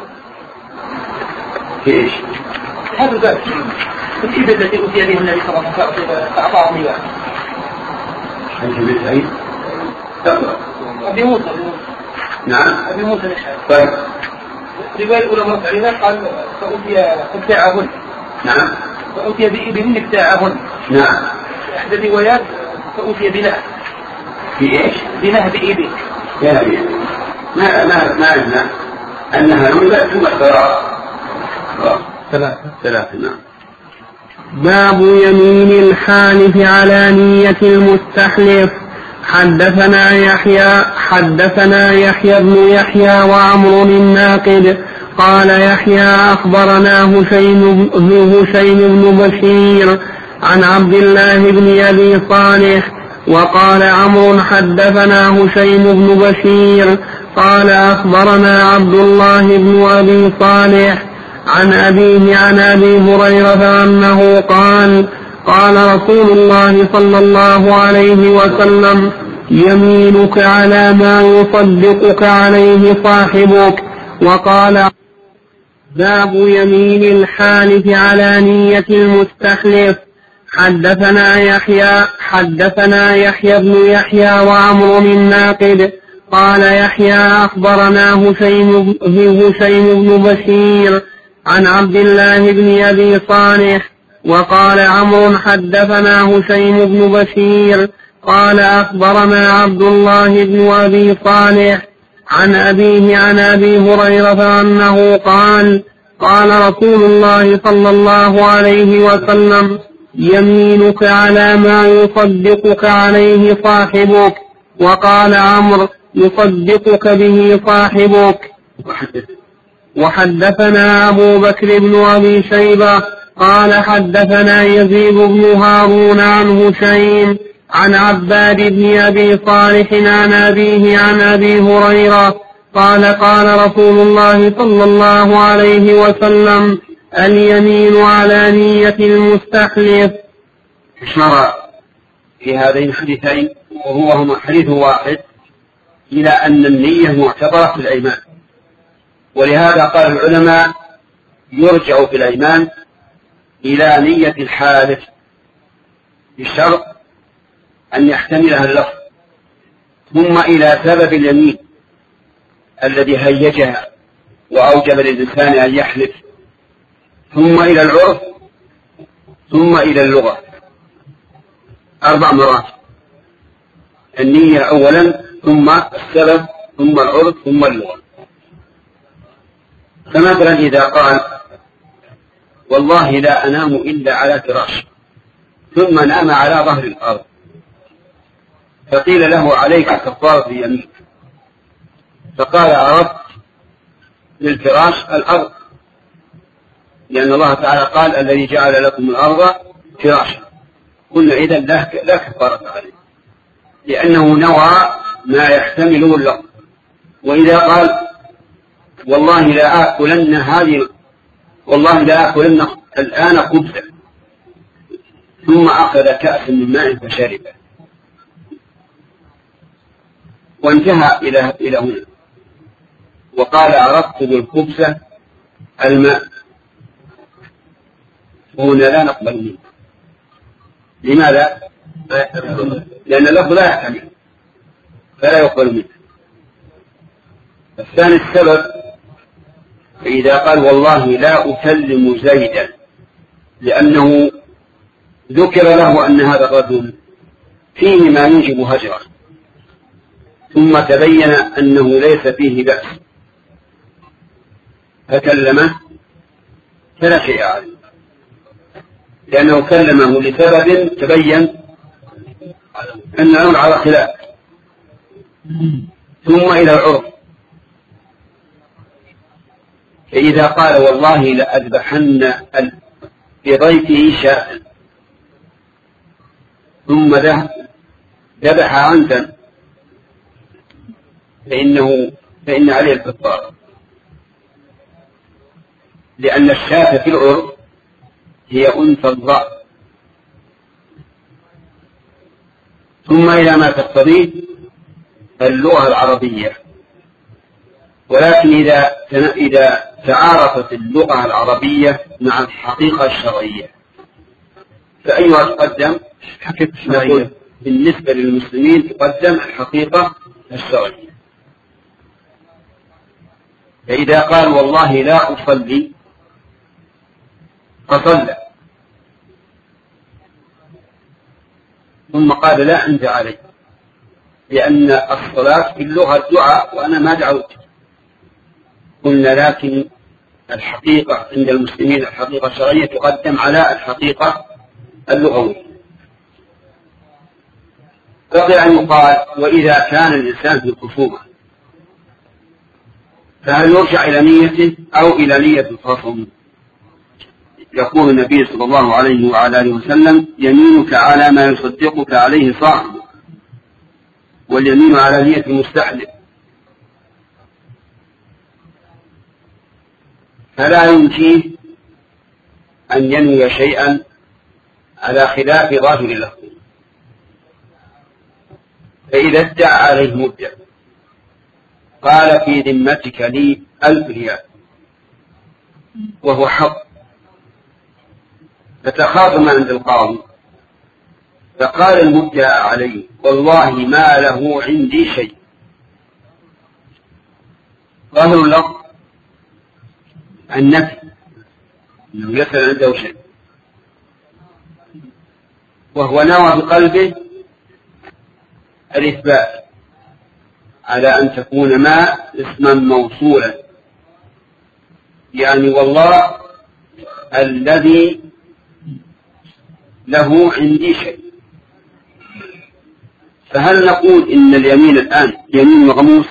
إيش؟ هذا الباب الإبل التي أتي به النبي صلى الله عليه وسلم فأعطاه مياه. حديث سعيد؟ أبي موسى. نعم. أبي موسى الأشعري. طيب. الرواية الأولى مرفوعة قال فأتي فابتاعهن. نعم. فأتي بإبل ابتاعهن. نعم. إحدى الروايات فأتي بنهب. في إيش؟ بنهب إبل. يا أبي ما عندنا أنها نولد ثم اختراع. ثلاثة. نعم. باب يمين الحالف على نية المستحلف. حدثنا يحيى بن يحيى وعمر الناقد قال يحيى أخبرنا هشيم بن بشير عن عبد الله بن أبي صالح وقال عمرو حدثنا هشيم بن بشير قال أخبرنا عبد الله بن أبي صالح عن أبيه عن أبي هريرة أنه قال قال رسول الله صلى الله عليه وسلم يمينك على ما يصدقك عليه صاحبك. وقال باب يمين الحالف على نية المستحلف. حدثنا يحيى بن يحيى وعمر الناقد قال يحيى أخبرنا هشيم بن بشير عن عبد الله بن أبي صالح وقال عمرو حدثنا هشيم بن بشير قال أخبرنا عبد الله بن أبي صالح عن أبيه عن أبي هريرة أنه قال قال رسول الله صلى الله عليه وسلم يمينك على ما يصدقك عليه صاحبك. وقال عمرو يصدقك به صاحبك. وحدثنا أبو بكر بن أبي شيبة قال حدثنا يزيد بن هارون عن هشيم عن عباد بن أبي صالح عن أبيه عن أبي هريرة قال قال رسول الله صلى الله عليه وسلم اليمين على نية المستحلف. أشار في هذين الحديثين وهما حديث واحد إلى أن النية معتبرة في الأيمان، ولهذا قال العلماء يرجع في الأيمان إلى نية الحالف بشرط أن يحتملها اللفظ، ثم إلى سبب اليمين الذي هيجها وأوجب للإنسان أن يحلف، ثم إلى العرف، ثم إلى اللغة. 4 مرات: النية أولا، ثم السبب، ثم العرف، ثم اللغة. فمثلا إذا قال والله لا أنام إلا على فراش، ثم نام على ظهر الأرض، فقيل له عليك كفارة يمين، فقال أردت للفراش الأرض، لأن الله تعالى قال الذي جعل لكم الأرض فراشا، قلنا إذن لا كفارة عليه، لأنه نوى ما يحتمله اللفظ. وإذا قال والله لا آكلن الآن خبزا، ثم أخذ كأسا من ماء فشربه، وانتهى إلى هنا، وقال أردت بالخبز الماء، هنا لا نقبل منه. لماذا؟ لأن اللفظ لا يحتمل فلا يقبل منه. الثاني السبب، فإذا قال والله لا أكلم زيدا، لأنه ذكر له أن هذا الرجل فيه ما يوجب هجره، ثم تبين أنه ليس فيه بأس فكلمه، فلا شيء عليه، لأنه كلمه لسبب تبين أن الأمر على خلاف. ثم إلى العرف، فإذا قال والله لأذبحن بضيفه شاء ثم ذبح عنزا فإن عليه الكفارة، لأن الشاة في العرف هي أنثى الضأن. ثم إلى ما تقتضيه اللغة العربية. ولكن إذا تعارفت اللغة العربية مع الحقيقة الشرعية فأيها تقدم؟ نقول بالنسبة للمسلمين تقدم الحقيقة الشرعية. فإذا قال والله لا أصلي فصلى، ثم قال لا أنت علي، لأن الصلاة في اللغة الدعاء وأنا ما دعوت. قلنا لكن الحقيقة عند المسلمين الحقيقة الشرعية تقدم على الحقيقة اللغوية. بقي أن يقال وإذا كان الإنسان في الخصومة فهل يرجع إلى نيته أو إلى نية الخصم؟ يقول النبي صلى الله عليه وعلى آله وسلم يمينك على ما يصدقك عليه صاحبك، واليمين على نية المستحلف، فلا يمكن أن ينوي شيئا على خلاف ظاهر اللفظ. فإذا ادعى عليه مدعي قال في ذمتك لي 1000 ريال وهو حق، فتخاصم عند القاضي فقال المدعى عليه والله ما له عندي شيء، ظاهر اللفظ النفي انه ليس عنده شيء، وهو نوى بقلبه الإثبات على أن تكون ما اسما موصولا، يعني والله الذي له عندي شيء. فهل نقول إن اليمين الآن يمين مغموس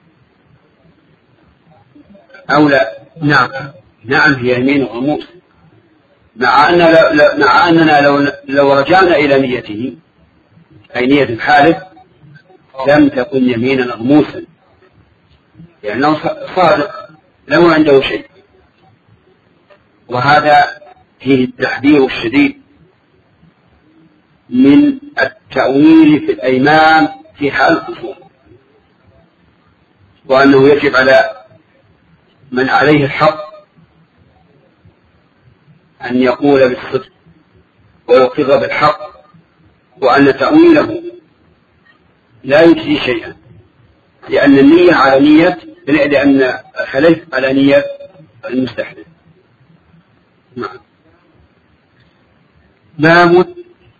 أو لا؟ نعم هي يمين مغموس، مع أننا لو رجعنا إلى نيته أي نية الحالف لم تكن يمينا مغموسا، لأنه صادق له عنده شيء. وهذا فيه التحذير الشديد من التأويل في الأيمان في حال الخصوم، وأنه يجب على من عليه الحق أن يقول بالصدق ويقر بالحق، وأن تأويله لا يجزي شيئا، لأن النية على نية، لأن الحلف على نية المستحلف. نعم. باب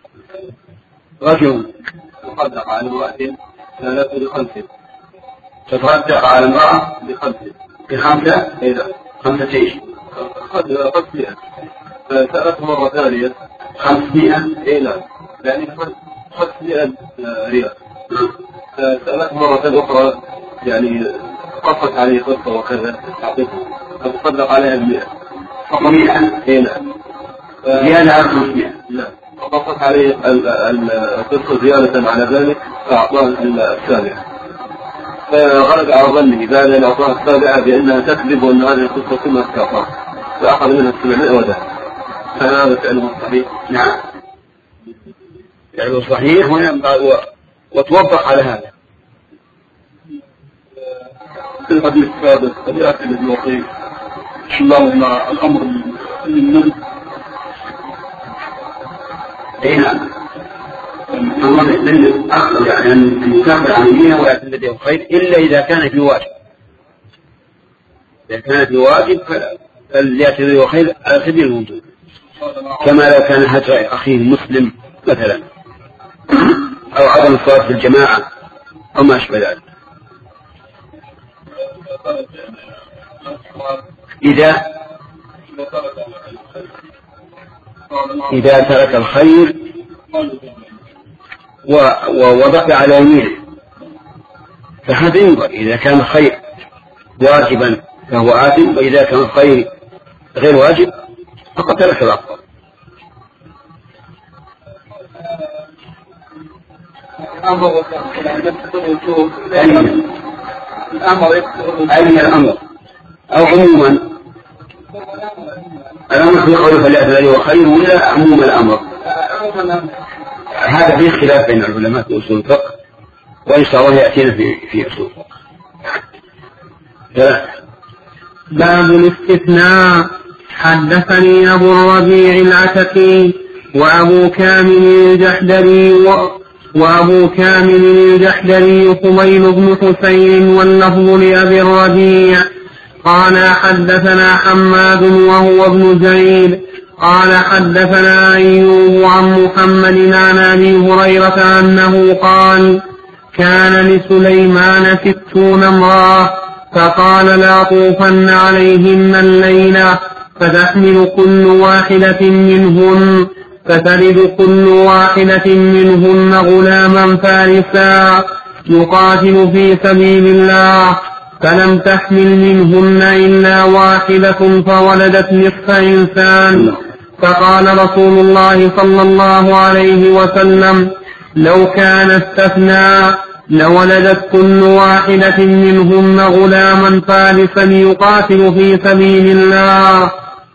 رجل تصدق على امرأة ثلاثة بخمسة، تصدق على امرأة بخمسة إذا 5 إيش؟ 500. فسألته مرة ثانية 500 إيه لا يعني 500 ريال. سألته مرة أخرى يعني قصت عليه قصة وكذا تعطيته فتصدق عليها 100 100 إيه نعم زيادة على 500. لا فقصت عليه القصة زيادة على ذلك فأعطاه السابعة، فغلب على ظنه بعد أن أعطاه السابعة بأنها تكذب وأن هذه القصة كلها استعطاه، فأخذ منها 700 وذهب. فهذا فعله صحيح؟ نعم فعله صحيح وتوفق على هذا. في الحديث السادس قد يأتي بالوقيف اللهم الأمر من اي نعم يعني أن يكافر عن الدين ولا تلده خير إلا إذا كان في واجب. إذا كان في واجب فليأتي به خير على سبيل الوجوب، كما لو كان هجر أخيه المسلم مثلا أو عدم الصلاة في الجماعة أو ما أشبه ذلك. إذا ترك الخير ووضع على يمينه فهذا ينظر، إذا كان الخير واجبا فهو آثم، وإذا كان الخير غير واجب فقد ترك الأفضل. أي الأمر أو عموما الأمر في قوله فليأت الذي هو خير ولا عموم الأمر؟ هذا فيه خلاف بين العلماء في أصول الفقه، وإن شاء الله يأتينا في أصول الفقه. باب الاستثناء. حدثني أبو الربيع العتكي وأبو كامل الجحدري حميد بن حسين واللفظ لأبي الربيع قال حدثنا حماد وهو ابن زيد قال حدثنا أيوب عن محمد عن أبي هريرة أنه قال كان لسليمان 60 امرأة فقال لأطوفن عليهن الليلة فتحمل كل واحدة منهن فتلد كل واحدة منهن غلاما فارسا يقاتل في سبيل الله فلم تحمل منهن إلا واحدة فولدت نصف إنسان. فقال رسول الله صلى الله عليه وسلم لو كان استثنى لولدت كل واحدة منهن غلاما فارسا يقاتل في سبيل الله.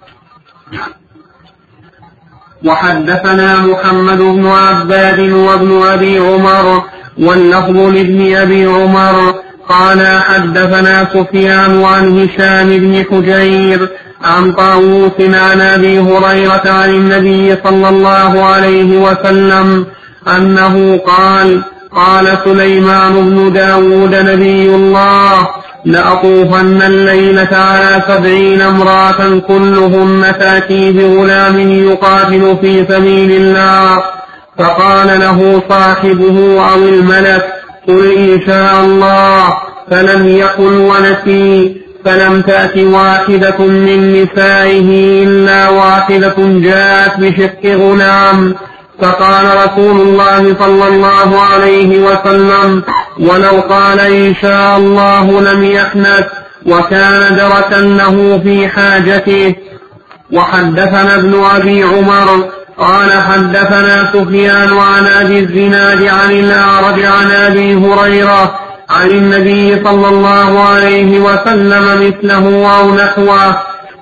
وحدثنا محمد بن عباد وابن أبي عمر واللفظ لابن أبي عمر قال حدثنا سفيان عن هشام بن حجير عن طاووس عن أبي هريرة عن النبي صلى الله عليه وسلم أنه قال قال سليمان بن داود نبي الله لأطوفن الليلة على 70 امرأة كلهن تأتي بغلام يقاتل في سبيل الله. فقال له صاحبه أو الملك قل إن شاء الله، فلم يقل ونسي، فلم تأت واحدة من نسائه إلا واحدة جاءت بشق غلام. فقال رسول الله صلى الله عليه وسلم ولو قال إن شاء الله لم يحنث، وكان دركا له في حاجته. وحدثنا ابن أبي عمر قال حدثنا سفيان عن أبي الزناد عن الأعرج عن أبي هريرة عن النبي صلى الله عليه وسلم مثله أو نحوه.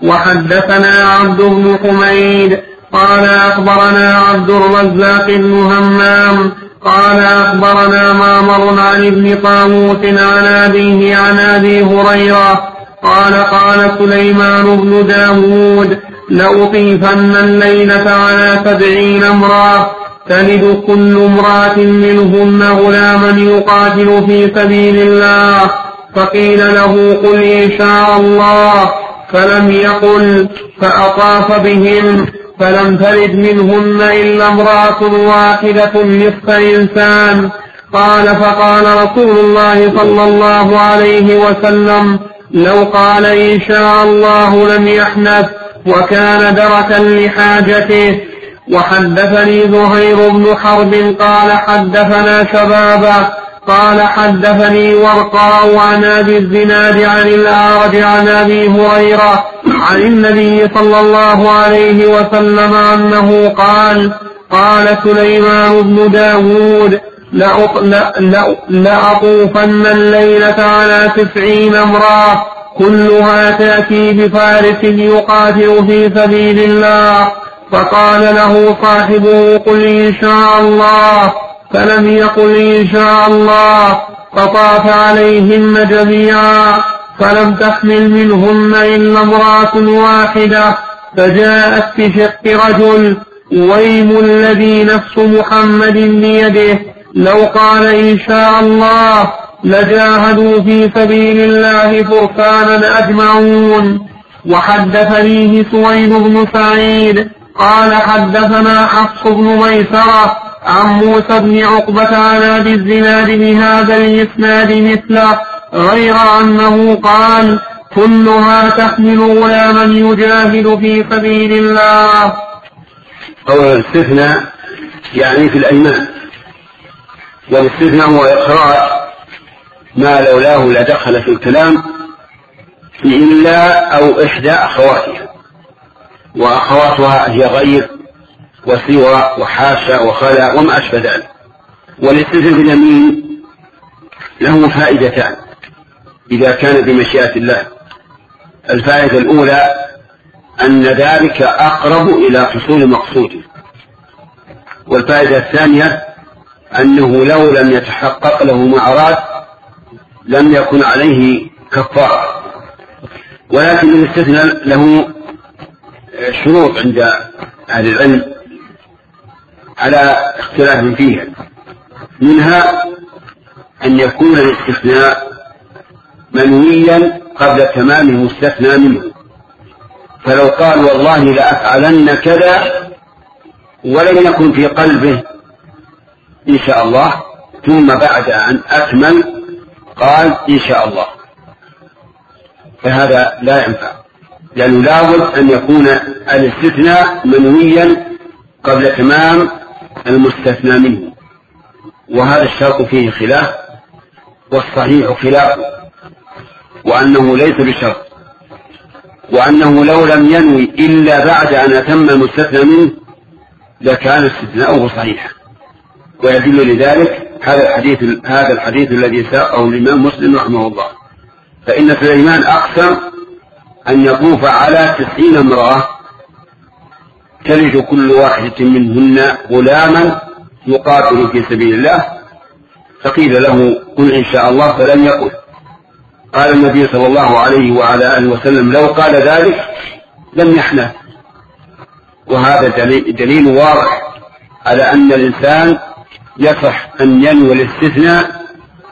وحدثنا عبد بن حميد قال أخبرنا عبد الرزاق بن همام قال أخبرنا معمر عن ابن طاووس عن أبيه عن أبي هريرة قال قال سليمان بن داود لأطيفن الليلة على 70 امرأة تلد كل امرأة منهن غلاما يقاتل في سبيل الله. فقيل له قل إن شاء الله، فلم يقل، فأطاف بهم فلم تلد منهن إلا امرأة واحدة نصف إنسان. قال فقال رسول الله صلى الله عليه وسلم لو قال إن شاء الله لم يحنث، وكان دركا لحاجته. وحدثني زهير بن حرب قال حدثنا شبابه قال حدثني ورقاء عن أبي الزناد عن الأعرج عن أبي هريرة عن النبي صلى الله عليه وسلم أنه قال قال سليمان بن داود لأطوفن الليلة على 90 امرأة كلها تأتي بفارس يقاتل في سبيل الله. فقال له صاحبه قل إن شاء الله، فلم يقل إن شاء الله، فطاف عليهن جميعا فلم تحمل منهن إلا امرأة واحدة. فجاءت بشق رجل ويم الذي نفس محمد بيده لو قال إن شاء الله لجاهدوا في سبيل الله فرسانا أجمعون. وحدثنيه سويد بن سعيد قال حدثنا حفص بن ميسرة عن موسى بن عقبة عن أبي الزناد بهذا الإسناد مثله، غير أنه قال كلها تحمل غلاما يجاهد في سبيل الله. أولا الاستثناء يعني في الأيمان، والاستثناء هو إخراج ما لولاه لدخل في الكلام إلا أو إحدى أخواتها، وأخواتها هي غير وسوى وحاشا وخلا وما أشبه ذلك. والاستثناء في اليمين له فائدتان إذا كان بمشيئة الله. الفائدة الأولى أن ذلك أقرب إلى حصول مقصوده، والفائدة الثانية أنه لو لم يتحقق له ما أراد لم يكن عليه كفارة. ولكن الاستثناء له شروط عند أهل العلم على اختلاف فيها، منها أن يكون الاستثناء منويا قبل تمام المستثنى منه، فلو قال والله لأفعلن كذا ولم يكن في قلبه إن شاء الله، ثم بعد أن أكمل قال إن شاء الله، فهذا لا ينفع، لأنه لابد أن يكون الاستثناء منويا قبل تمام المستثنى منه، وهذا الشرط فيه خلاف، والصحيح خلافه، وأنه ليس بشرط، وأنه لو لم ينوي إلا بعد أن أتم المستثنى منه لكان استثناؤه صحيحا. ويدل لذلك هذا الحديث الذي ساقه الإمام مسلم رحمه الله، فإن سليمان أقسم أن يطوف على 90 امرأة تلد كل واحدة منهن غلاما يقاتل في سبيل الله، فقيل له قل إن شاء الله فلم يقل. قال النبي صلى الله عليه وعلى آله وسلم لو قال ذلك لم يحنث. وهذا دليل واضح على أن الإنسان يصح أن ينوي الاستثناء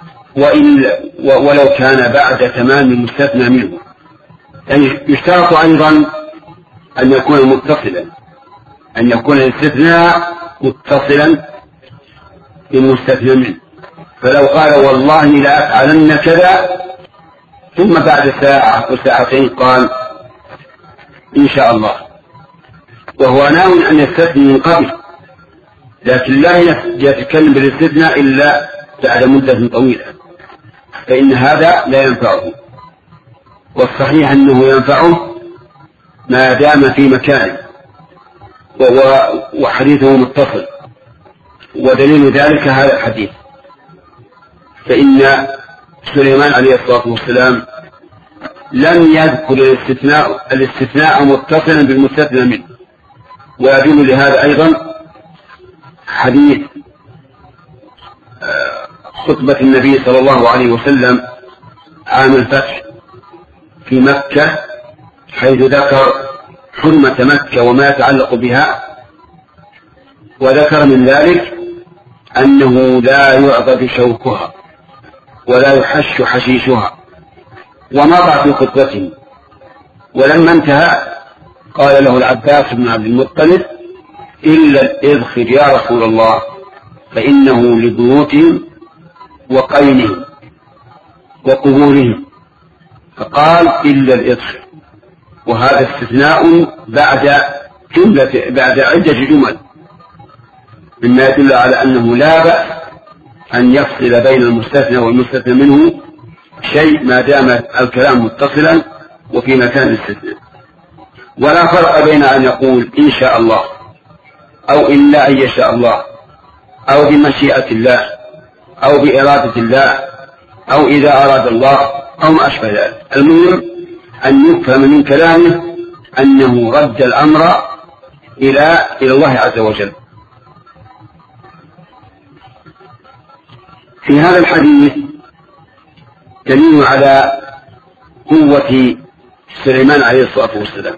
ولو كان بعد تمام المستثنى منه. يعني يشترط أيضا أن يكون متصلا، أن يكون الاستثناء متصلا بالمستثنى منه، فلو قال والله لأفعلن كذا ثم بعد ساعة وساعتين قال إن شاء الله، وهو ناوٍ أن يستثني من قبل، لكن لا يتكلم بالاستثناء إلا بعد مدة طويلة، فإن هذا لا ينفعه. والصحيح أنه ينفعه ما دام في مكانه وحديثه متصل، ودليل ذلك هذا الحديث، فإن سليمان عليه الصلاة والسلام لم يذكر الاستثناء متصلا بالمستثنى منه. ويدل لهذا أيضا حديث خطبة النبي صلى الله عليه وسلم عام الفتح في مكة، حيث ذكر حرمة مكة وما يتعلق بها، وذكر من ذلك أنه لا يعضد شوكها ولا يحش حشيشها، ومضى في خطبته. ولما انتهى قال له العباس بن عبد المطلب إلا الإذخر يا رسول الله، فإنه لبيوتهم وقينهم وقبورهم، فقال إلا الإذخر. وهذا استثناء بعد عدة جمل، مما يدل على أنه لا بأس أن يفصل بين المستثنى والمستثنى منه شيء ما دام الكلام متصلا وفي مكان الاستثناء. ولا فرق بين أن يقول إن شاء الله أو إلا أن يشاء الله أو بمشيئة الله أو بإرادة الله أو إذا أراد الله أو ما أشبه ذلك. المهم أن يفهم من كلامه أنه رد الأمر إلى الله عز وجل. في هذا الحديث دليل على قوة سليمان عليه الصلاة والسلام،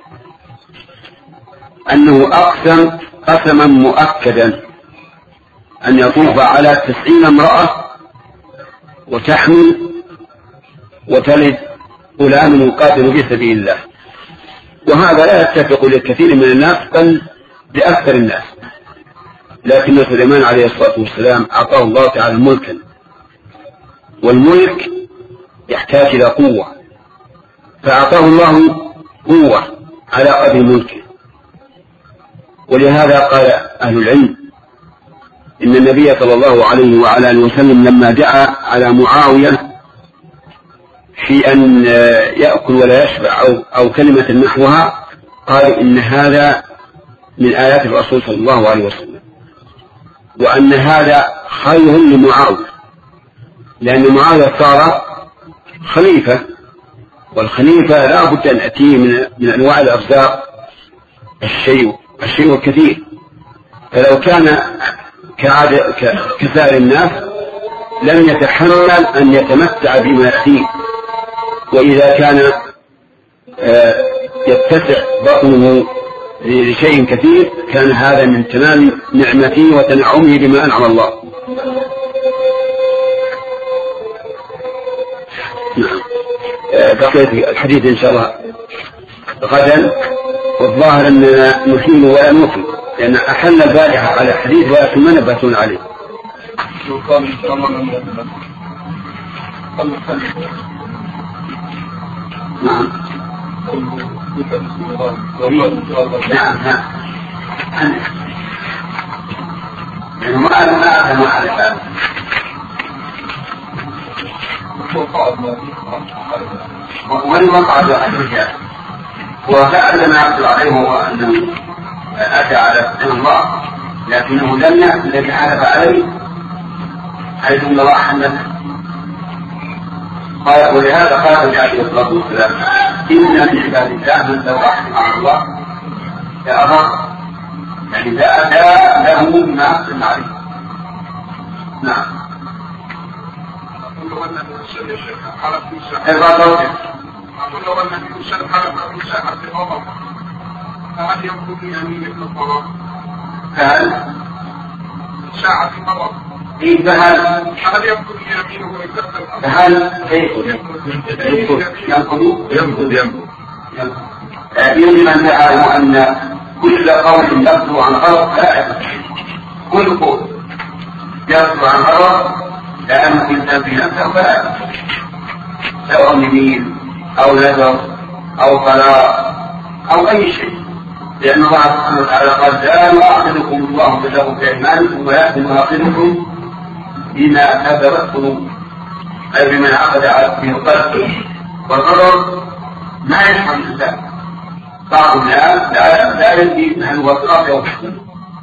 أنه أقسم قسما مؤكدا أن يطوف على 90 امرأة وتحمل وتلد غلام يقاتل في سبيل الله. وهذا لا يتفق للكثير من الناس بل لأكثر الناس، لكن سليمان عليه الصلاة والسلام أعطاه الله تعالى ملكا، والملك يحتاج إلى قوة، فأعطاه الله قوة على قدر ملكه. ولهذا قال أهل العلم إن النبي صلى الله عليه وعلى آله وسلم لما دعا على معاوية في أن يأكل ولا يشبع أو كلمة نحوها قال إن هذا من آيات الرسول صلى الله عليه وسلم، وأن هذا خير لمعاوية، لأن معاوية صار خليفة، والخليفة لا بد أن أتيه من أنواع الأرزاق الشيء الكثير، فلو كان كسائر الناس لم يتحمل أن يتمتع بما يأتيه، وإذا كان يتسع بطنه لشيء كثير كان هذا من تمام نعمته وتنعمه بما أنعم الله. بقية الحديث إن شاء الله غدا، والظاهر أننا نحيل ولا نوفي، لأن أحل البارحة على الحديث ولكن ما نبهتون عليه. نعم نعم ما أعرف ومن وقع على الرجال وفعل ما يقدر عليه هو أنه أتى على سبحان الله، لكنه لم يأتي الذي حلف عليه حيث أن الله حمله. قال ولهذا قال عليه الصلاة والسلام إن من عباد الله من لو أحلف على الله لأضر، يعني لا أتى له بما أقسم عليه. نعم. أقول النبي صلى الله عليه وسلم حلف موسى حتى غضب، فهل يمكن يمين ابن الطلاق؟ هل ساعة مرض هل يمكن يمينه يكفر؟ هل يجب أن تعلموا أن كل قول يصدر عن غلط لا يصح، كل قول يصدر عن غلط لا يمكن الإنسان في نفسه فلا يصح، سواء يمين أو نذر أو طلاق أو أي شيء، لأن الله سبحانه وتعالى قال لا يؤاخذكم الله باللغو في أيمانكم ولكن يؤاخذكم بما كسبت قلوبكم، أي بمن عقد على في القلب، والغرر ما يشعر الإنسان. بعض الناس لا يدري هل هو صراط أو حسن.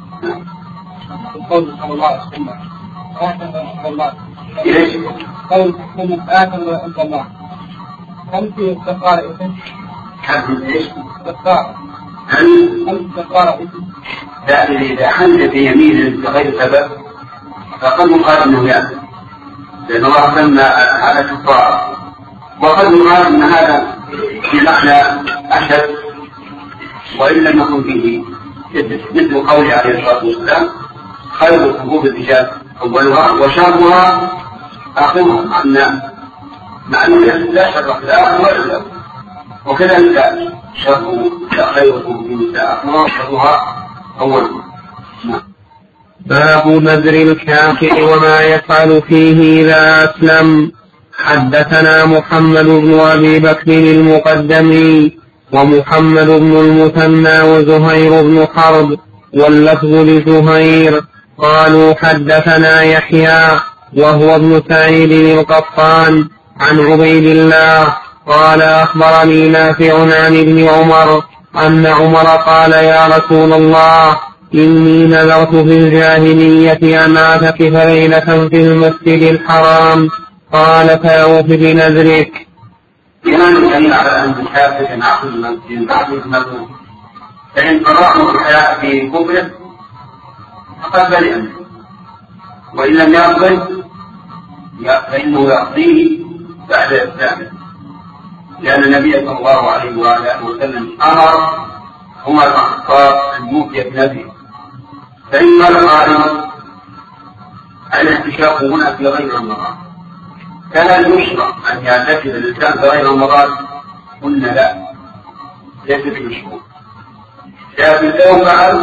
القول صلى الله عليه وسلم الله إيش؟ قول من آثم عند الله هل في استقارة إثم؟ هل في إيش؟ استقارة هل استقارة إثم؟ لا، إذا حمل في يمين بغير سبب فقد يقال أنه يأثم، لأن الله سمى هذا كفارة، وقد يقال أن هذا في معنى أشد وإن لم يكن فيه مثل قوله عليه الصلاة والسلام خير حبوب الرجال أولها وشرها آخرها، مع أنه لا شر في الآخر ولا الأول، وكذلك شر لا خير حبوب النساء آخرها وشرها أولها. باب نذر الكافر وما يفعل فيه إذا أسلم. حدثنا محمد بن أبي بكر المقدمي ومحمد بن المثنى وزهير بن حرب واللفظ لزهير قالوا حدثنا يحيى وهو ابن سعيد القطان عن عبيد الله قال أخبرني نافع عن ابن عمر أن عمر قال يا رسول الله إني نذرت في الجاهلية أن أعتكف ليلة في المسجد الحرام قال فأوف بنذرك. إيمان الدليل على أن الكافر ينعقد المسجد المذموم، فإن قرأه الحياة في كفره فقد برئ، وإن لم يقبل فإنه يقضيه بعد إسلامه، لأن النبي صلى الله عليه وآله وسلم أمر عمر بن الخطاب أن يوفي بنذره. فإن قال قائل الاعتكاف هنا في غير رمضان، فهل يشرع أن يعتكف الإنسان في غير رمضان؟ قلنا لا، ليس بمشروع، لكن لو فعل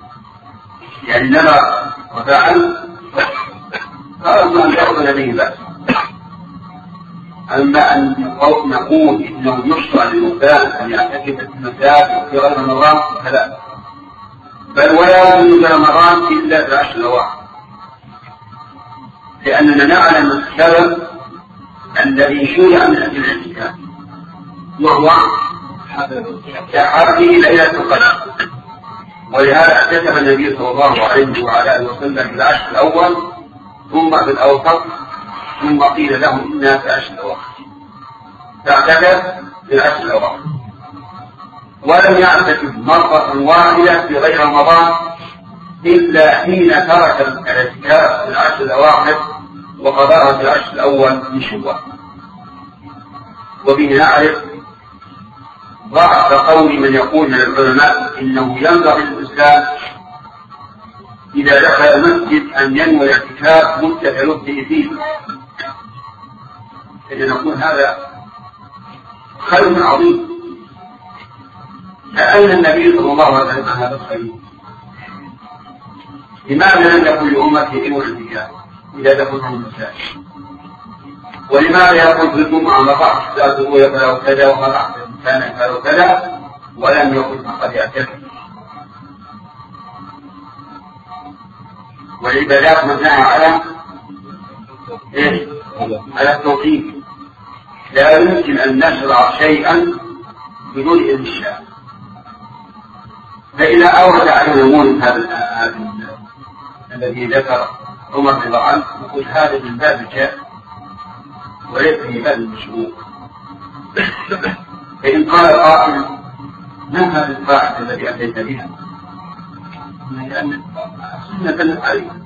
يعني نرى وفعل فأرجو أن يأخذ به بأس، أما أن نقول إنه يشرع للإنسان أن يعتكف في المساجد في غير رمضان فلا، بل ولا يجوز رمضان إلا في 10 الأواخر، لأننا نعلم السبب الذي شرع من أجل الاعتكاف وهو تحري ليلة القدر، ولهذا اعتكف النبي صلى الله عليه وعلى آله وسلم في 10 الأول ثم في الأوسط ثم قيل له إنها في 10 الأواخر، فاعتكف في 10 الأواخر ولم يعتكف مرة واحدة في غير رمضان إلا حين ترك الاعتكاف في 10 الأواخر وقضاها في 10 الأول من شوال. وبه نعرف ضعف قول من يقول من العلماء إنه ينبغي للإنسان إذا دخل المسجد أن ينوي الاعتكاف مدة يبدأ فيه، إذا نقول هذا خير عظيم. فأين النبي صلى الله عليه وسلم هذا الخير؟ لماذا لم يقل لأمته إنوا الاعتكاف إذا دخلهم المساجد؟ ولماذا يقول في الجمعة مطعت الصلاة الأولى فلو كذا ومطعت الثانية فلو كذا ولم يقل فقد اعتكف؟ والعبادات مبناها على إيه؟ على التوقيف، لا يمكن أن نشرع شيئا بدون إذن الشارع. فإذا أورد علينا مولد هذا الذي ذكر عمر بن الله عنه يقول هذا من باب الجاء وليس من باب المشروع. فإن قال قائل ما هذا الفاعل الذي أتيت بها؟ لأن السنة دلت عليها،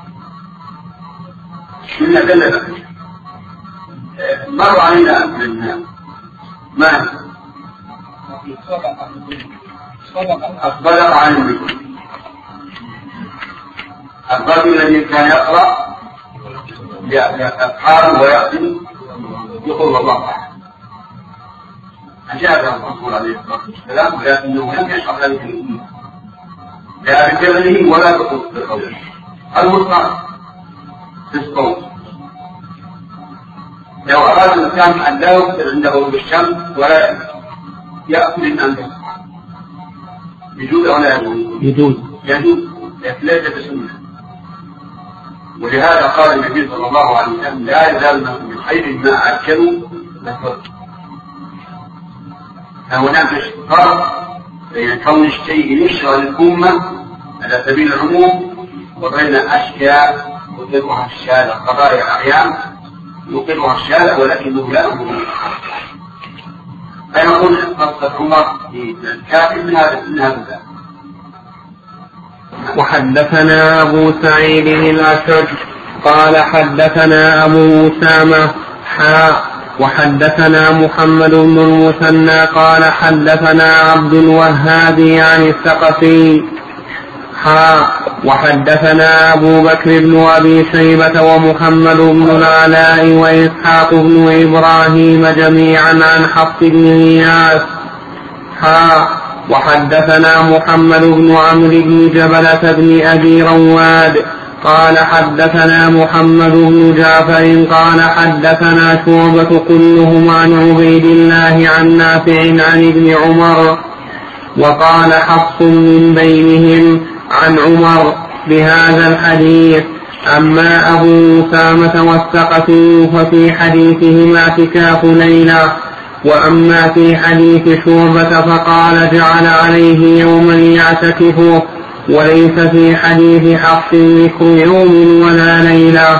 السنة دلت عليها. مر علينا منها ما الصدق عن النبي، الرجل الذي كان يقرأ لأصحابه ويأتي يقول الله أحد، أجاب الرسول عليه الصلاة والسلام ولكنه لم يشرح ذلك الأمة لا بفعله ولا بقوله المطلق في الصوت. لو أراد الإنسان أن لا يفطر عنده بالشمس ولا يأكل الأنفس يجوز أو لا يجوز؟ يجوز، لكن ليس بسنة. ولهذا قال النبي صلى الله عليه وسلم لا يزال من خير ما أكلوا الفطر. فهناك فرق بين كون الشيء يشرع للأمة على سبيل العموم وبين أشياء يقرها الشارع، قضايا الأعيان يقرها الشارع ولكنه لا يقرها. فنقول قصة عمر في الكافر من هذا. وحدثنا أبو سعيد الأشج قال حدثنا أبو أسامة وحدثنا محمد بن المثنى قال حدثنا عبد الوهاب عن الثقفي وحدثنا أبو بكر بن أبي شيبة ومحمد بن العلاء وإسحاق بن إبراهيم جميعا عن حفص بن غياث وحدثنا محمد بن عمرو بن جبلة بن أبي رواد قال حدثنا محمد بن جعفر قال حدثنا شعبة كلهم عن عبيد الله عن نافع عن ابن عمر وقال حفص من بينهم عن عمر بهذا الحديث. أما أبو أسامة والثقفي ففي حديثهما اعتكاف ليلة، وأما في حديث شعبة فقال جعل عليه يوما يعتكفه، وليس في حديث حفص ذكر يوم ولا ليلة.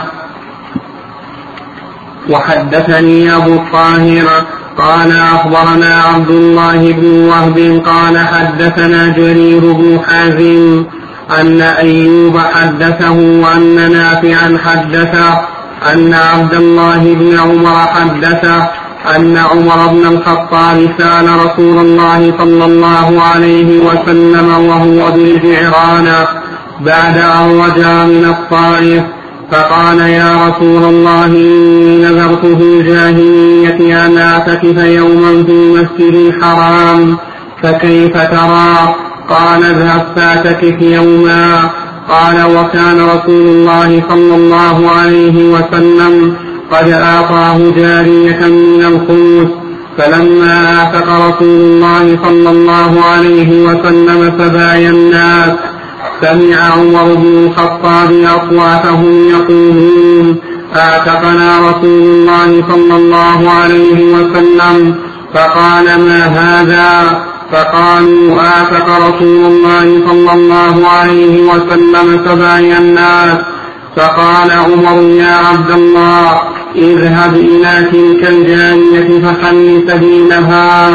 وحدثني أبو الطاهر قال أخبرنا عبد الله بن وهب قال حدثنا جرير بن حازم أن أيوب حدثه أن نافعا حدثه أن عبد الله بن عمر حدثه أن عمر بن الخطاب سأل رسول الله صلى الله عليه وسلم وهو بالجعران بعد أن رجع من الطائف فقال يا رسول الله إني نذرت في الجاهلية أن أعتكف يوما في المسجد الحرام فكيف ترى؟ قال اذهب فاعتكف يوما. قال وكان رسول الله صلى الله عليه وسلم قد أعطاه جارية من الخمس. فلما آفق رسول الله صلى الله عليه وسلم سبايا الناس سمع عمر بن الخطاب أصواتهم يقولون أعتقنا رسول الله صلى الله عليه وسلم. فقال ما هذا؟ فقالوا أعتق رسول الله صلى الله عليه وسلم سبايا الناس. فقال عمر يا عبد الله اذهب إلى تلك الجارية فخل سبيلها.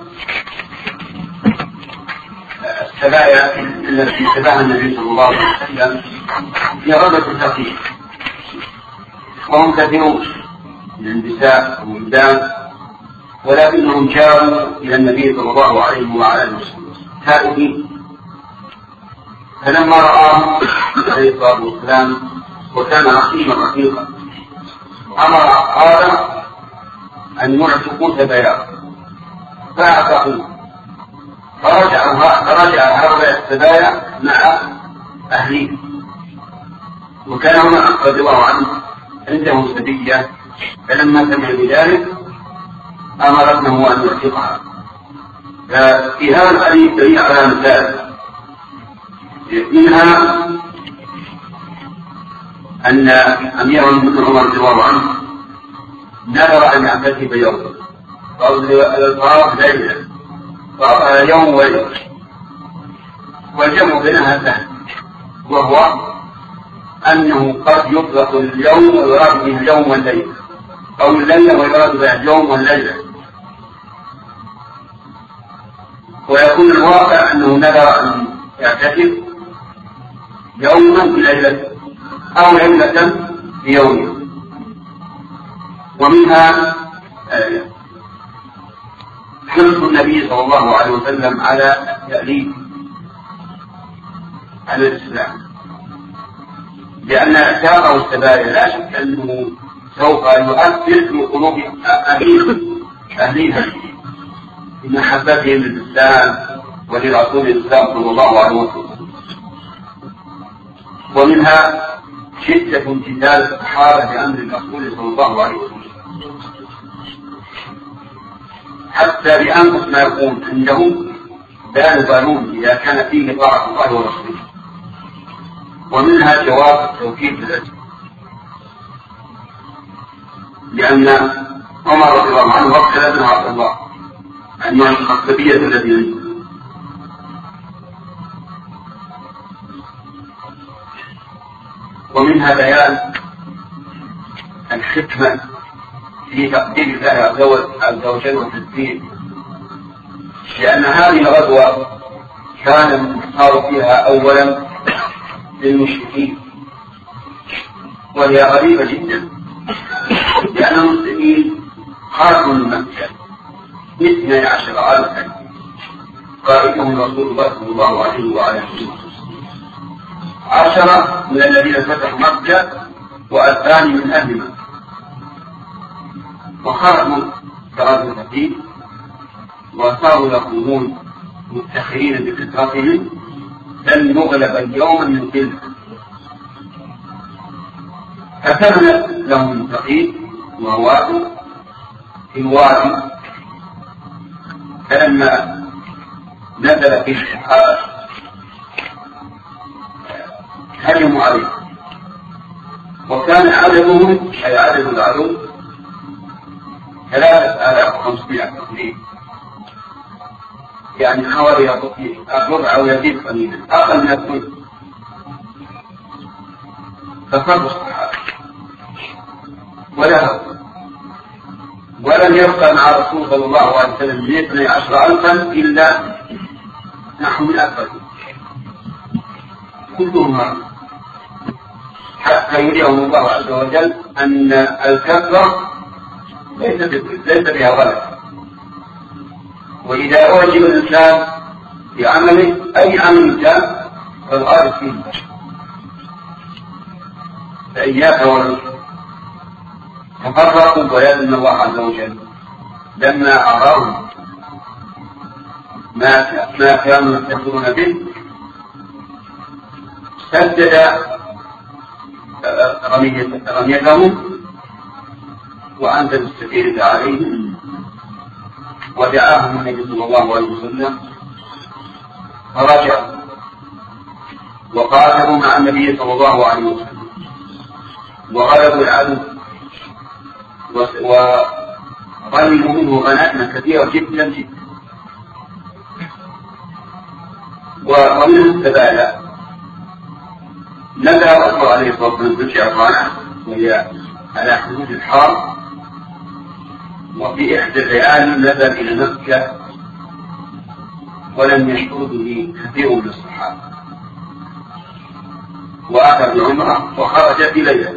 السبايا التي اتبعها النبي صلى الله عليه وسلم هي رغبة الفقير، وهم كثيرون من النساء والولدان، ولكنهم جاءوا إلى النبي صلى الله عليه وعلى آله وسلم تائبين. فلما رآهم عليه الصلاة والسلام وكان عقيما رقيقا أمر هذا أن يعتقوا سبايا فاعتقوا، فرجع هؤلاء السبايا مع أهلهم. وكان عمر رضي الله عنه عنده سبية، فلما سمع بذلك أمر ابنه أن يعتقها. ففي هذا الحديث دليل على مثال منها أن أمير المؤمنين عمر رضي الله عنه نذر أن يعتكف يوما، فأرسل الفراغ ليلة، فأرسل يوم وليلة، والجمع بينها سهل، وهو أنه قد يطلق اليوم ويراد به اليوم والليلة، أو الليلة ويراد به اليوم والليلة، ويكون الواقع أنه نذر أن يعتكف يوما بليلة أو ليلة بيوم. ومنها حرص النبي صلى الله عليه وسلم على التأليف على الإسلام، لأن اعتاقه السبايا لا شك أنه سوف يؤثر في قلوب أهلها بمحبتهم للإسلام ولرسول الإسلام صلى الله عليه وسلم. ومنها شدة امتثال الصحابة بأمر الرسول صلى الله عليه وسلم، حتى بأنفس ما يكون عندهم لا يبالون إذا كان فيه طاعة الله ورسوله. ومنها جواز التوكيد بالأجر، لأن عمر رضي الله عنه وكل ابن عبد الله أن يعتق الصبية الذي عنده. ومنها بيان الحكمة في تقدير الله عز وجل والتدبير، لأن هذه الغزوة كان الانتصار فيها أولا للمشركين، وهي غريبة جدا، لأن المسلمين خرجوا من مكة 12,000 قائدهم رسول الله صلى الله عليه وعلى آله وسلم، 10 من الذين فتحوا مكة و2 من أهل مكة، وخرجوا كرجل كثير وصاروا يقومون مفتخرين بكثرتهم لن نغلب اليوم من تلك. فكان لهم تقييد وواد في الوادي، فلما نزل في الصحابة هجموا عليه، وكان عددهم أي عدد العدو 3,500 تقريبا، يعني حوالي الربع أو يزيد قليلا، أقل من الثلث. ففروا الصحابة ولم يبقى مع الرسول صلى الله عليه وسلم 12,000 إلا نحو 100 كلهم هرب، حتى يريهم الله عز وجل أن الكثرة ليس بها غلط. وإذا أعجب الإنسان بعمله أي عمل كان فالغالب فيه، فإياك والرشد. تفرقوا ويأذن الله عز وجل لما أراهم ما كانوا يفتخرون به سدد رميتهم وأنزل السكينة عليهم ودعاهم النبي صلى الله عليه وسلم فرجعوا وقاتلوا مع النبي صلى الله عليه وسلم وغلبوا العدو وغنموا منه غنائم كثيرة جدا جدا. ومن السبالة نزل الرسول عليه الصلاة والسلام في الشعرانة وهي على حدود الحرب، وفي إحدى الليالي نزل إلى مكة ولم يشعر به كثير من الصحابة، وأتى بعمرة وخرج في ليلة.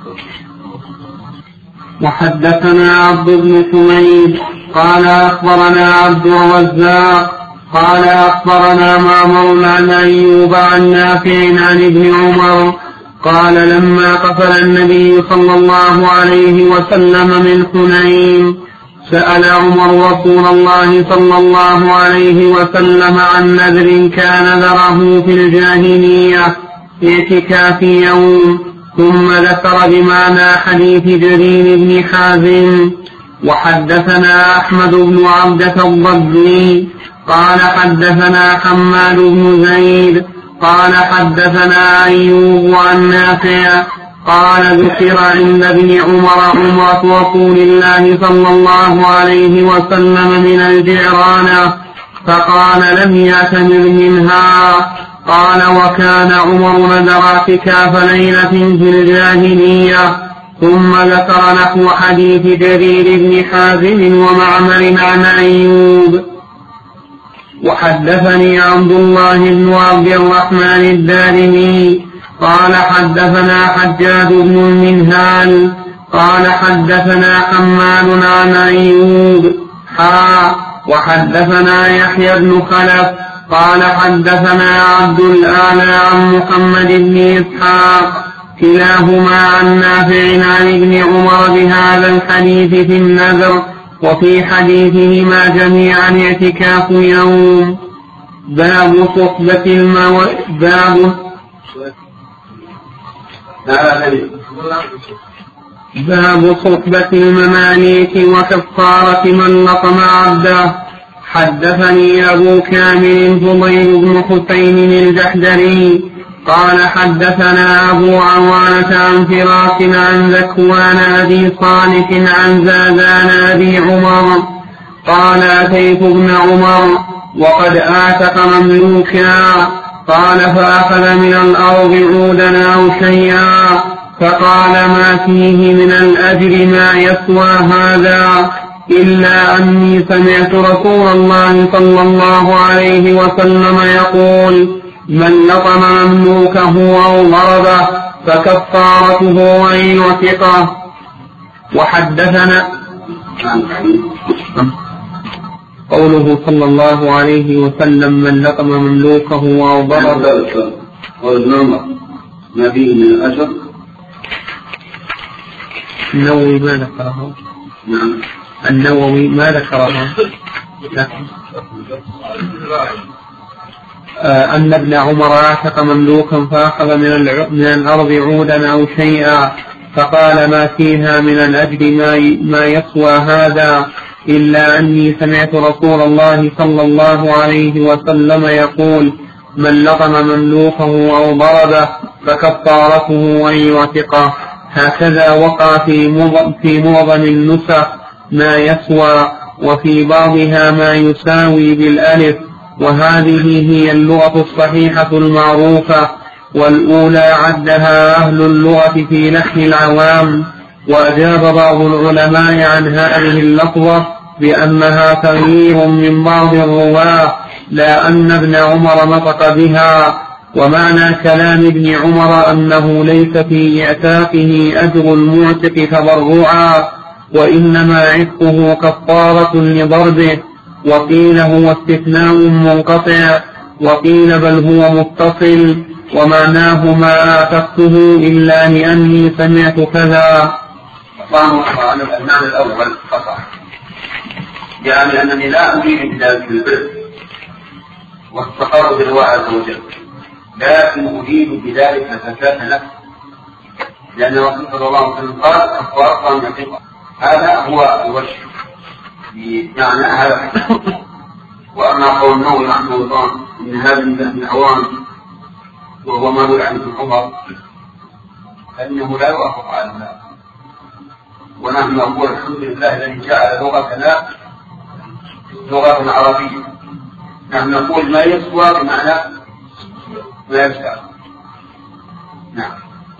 وحدثنا عبد بن حميد قال أخبرنا عبد الرزاق قال أخبرنا معمر عن أيوب عن نافع عن ابن عمر قال لما قفل النبي صلى الله عليه وسلم من حنين سأل عمر رسول الله صلى الله عليه وسلم عن نذر كان ذره في الجاهلية اعتكاف يوم، ثم ذكر بمعنى حديث جرير بن حازم. وحدثنا أحمد بن عبدة الضبي قال حدثنا حماد بن زيد قال حدثنا أيوب عن نافع قال ذكر عند ابن عمر عمرة رسول الله صلى الله عليه وسلم من الجعرانة فقال لم يعتمر منها. قال وكان عمر نذر اعتكاف ليلة في الجاهلية، ثم ذكر نحو حديث جرير بن حازم ومعمر عن أيوب. وحدثني عبد الله بن عبد الرحمن الدارمي قال حدثنا حجاج بن المنهال قال حدثنا حماد عن أيوب وحدثنا يحيى بن خلف قال حدثنا عبد الأعلى عن محمد بن إسحاق كلاهما عن نافع عن ابن عمر بهذا الحديث في النذر، وفي حديثهما جميعا اعتكاف يوم. باب صحبة المماليك وكفارة من لطم عبده. حدثني أبو كامل فضيل بن حسين الجحدري قال حدثنا أبو عوانة عن فراس عن ذكوان أبي صالح عن زادان أبي عمر قال أتيت ابن عمر وقد آتق مملوكا قال فأخذ من الأرض عودا أو شيئا فقال ما فيه من الأجر ما يسوى هذا إلا أني سمعت رسول الله صلى الله عليه وسلم يقول من لطم مملوكه أو ضربه فكفارته أن يعتقه. وحدثنا قوله صلى الله عليه وسلم من لطم مملوكه أو ضربه ما فيه من الأجر. النووي ما ذكره. نعم النووي ما ذكرها، أن ابن عمر اعتق مملوكا فأخذ من الأرض عودا أو شيئا فقال ما فيها من الأجر ما يسوى هذا إلا أني سمعت رسول الله صلى الله عليه وسلم يقول من لطم مملوكه أو ضربه فكفارته أن يعتقه. هكذا وقع في معظم النسخ ما يسوى، وفي بعضها ما يساوي بالألف، وهذه هي اللغة الصحيحة المعروفة، والأولى عدها أهل اللغة في نحو العوام. وأجاب بعض العلماء عن هذه اللفظة بأنها تغيير من بعض الرواة لا أن ابن عمر نطق بها. ومعنى كلام ابن عمر أنه ليس في إعتاقه أجر المعتق تبرعا، وإنما عتقه كفارة لضربه. وقيل هو استثناء منقطع، وقيل بل هو متصل، ومعناه ما آتقته إلا لأني سمعت كذا. المعنى الأول قطع، يعني أنني لا أريد بذلك البر والتقرب لله عز وجل، لكن أريد بذلك زكاة نفسي، لأن الرسول صلى الله عليه وسلم قال كفارة عن عتق. هذا هو الوجه بمعنى هذا. وأما قول النووي رحمه الله إن هذا من العوام وهو ما يقول عنه عمر فإنه لا يوافق على هذا. ونحن نقول الحمد لله الذي جعل لغتنا لغة عربية. نحن نقول ما يسوى بمعنى ما يسوى. نعم.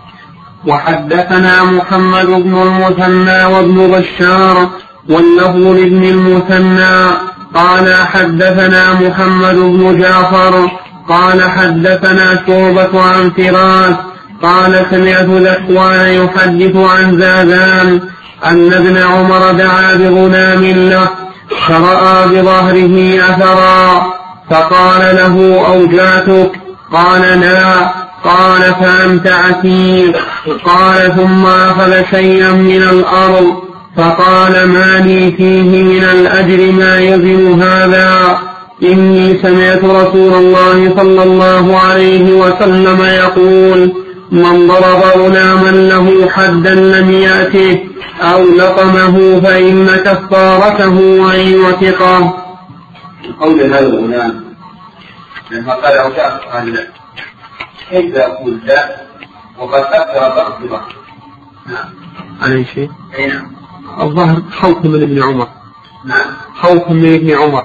وحدثنا محمد بن المثنى وابن بشار واللفظ لابن المثنى قال حدثنا محمد بن جعفر قال حدثنا شعبة عن فراس قال سمعت ذكوان يحدث عن زادان أن ابن عمر دعا بغلام له فرأى بظهره أثرا فقال له أوجعتك؟ قال لا. قال فأنت عتيق. قال ثم أخذ شيئا من الأرض فقال ما لي فيه من الأجر ما يزن هذا؟ إني سمعت رسول الله صلى الله عليه وسلم يقول من ضرب غلاما له حدا لم يأته أو لطمه فإن كفارته أن يعتقه. قول هذا الغلام لما قال أوجعت قال لا، كيف أقول لا وقد أثر ضرب بضرب؟ نعم. عليه شيء؟ نعم. الظاهر خوف من ابن عمر. نعم. خوف من ابن عمر.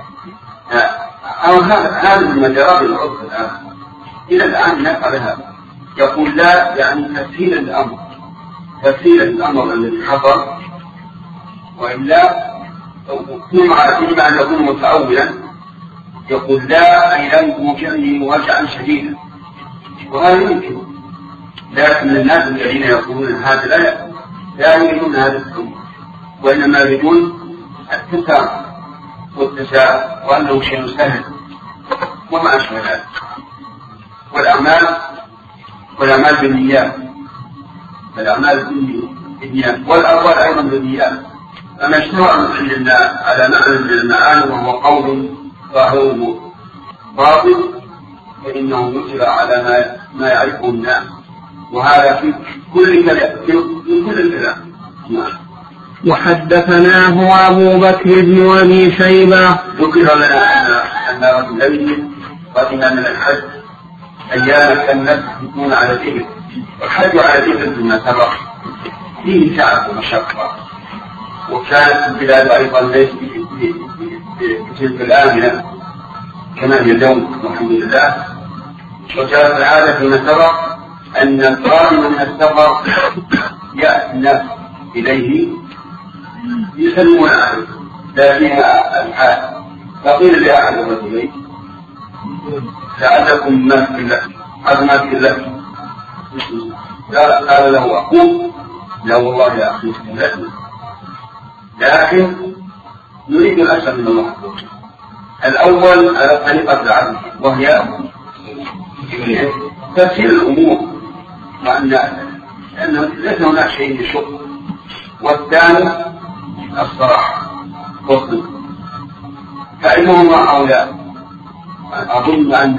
أو هذا من مجرات العرف الآن. إلى الآن نفعل هذا. يقول لا يعني تسهيل الأمر، تسهيل الأمر الذي حصل، وإلا إما أن يكون متأولا يقول لا أي لم يوجعني وجعا شديدا، وهذا يمكن. لكن الناس الذين يقولون هذا لا يريدون هذا الأمر، وإنما يريدون التسامح والتساهل وأنه شيء سهل وما أشبه ذلك. والأعمال بالنيات، الأعمال بالنيات والأقوال أيضا بالنيات. فما اشتهر من عند الله على معنى من المعاني وهو قول ظاهره باطل فإنه يسر على ما يعرفه الناس، وهذا في كل كلام. وحدثناه أبو بكر بن أبي شيبة. ذكر لنا أن رجلين قدما من الحج أيام كان يكون على الإبل، والحج على الإبل بما سبق فيه تعب ومشقة، وكانت البلاد أيضا ليس بتلك الآمنة كما هي اليوم والحمد لله. وجاءت العادة فيما سبق أن القادم من السفر يأتي الناس إليه يسلمون عليه لا فيها الحال. فقيل لأحد الرجلين لعلكم ما في الله هذا ما في الله، قال له أقول لا والله يا أخي استهلكنا، لكن نريد الأسر من الله. الأول على طريقة العدل وهي تفسير الأمور لأنه ليس هناك شيء يشق، والثاني الصراحة والصدق. فإنهما أولى. أظن أن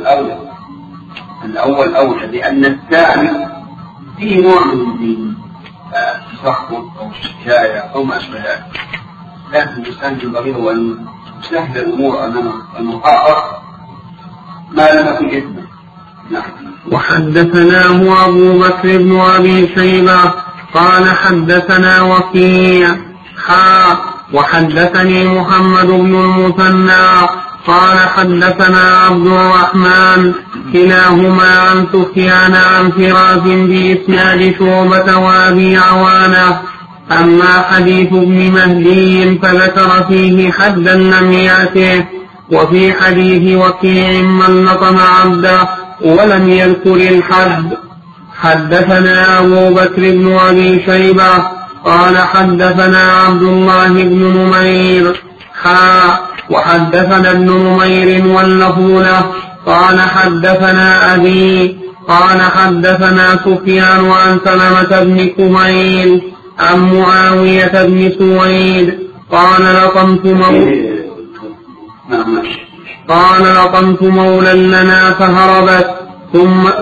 الأول أولى لأن الثاني فيه نوع من التسخط أو الشكاية أو ما أشبه ذلك، لكن الإنسان ينبغي له أن يسهل الأمور أمام المخاطر ما لم يكن إثما. نعم. وحدثناه أبو بكر بن أبي شيبة قال حدثنا وكيع وحدثني محمد بن المثنى قال حدثنا عبد الرحمن كلاهما عن سفيان عن فراس بإسناد شعبة وأبي عوانة. أما حديث ابن مهدي فذكر فيه حدا لم يأته، وفي حديث وكيع من لطم عبده ولم يذكر الحد. حدثنا أبو بكر بن أبي شيبة قال حدثنا عبد الله بن نمير وحدثنا ابن نمير واللفظ له قال حدثنا أبي قال حدثنا سفيان عن سلمة بن كميل عن معاوية بن سويد قال لطمت مولا لنا فهربت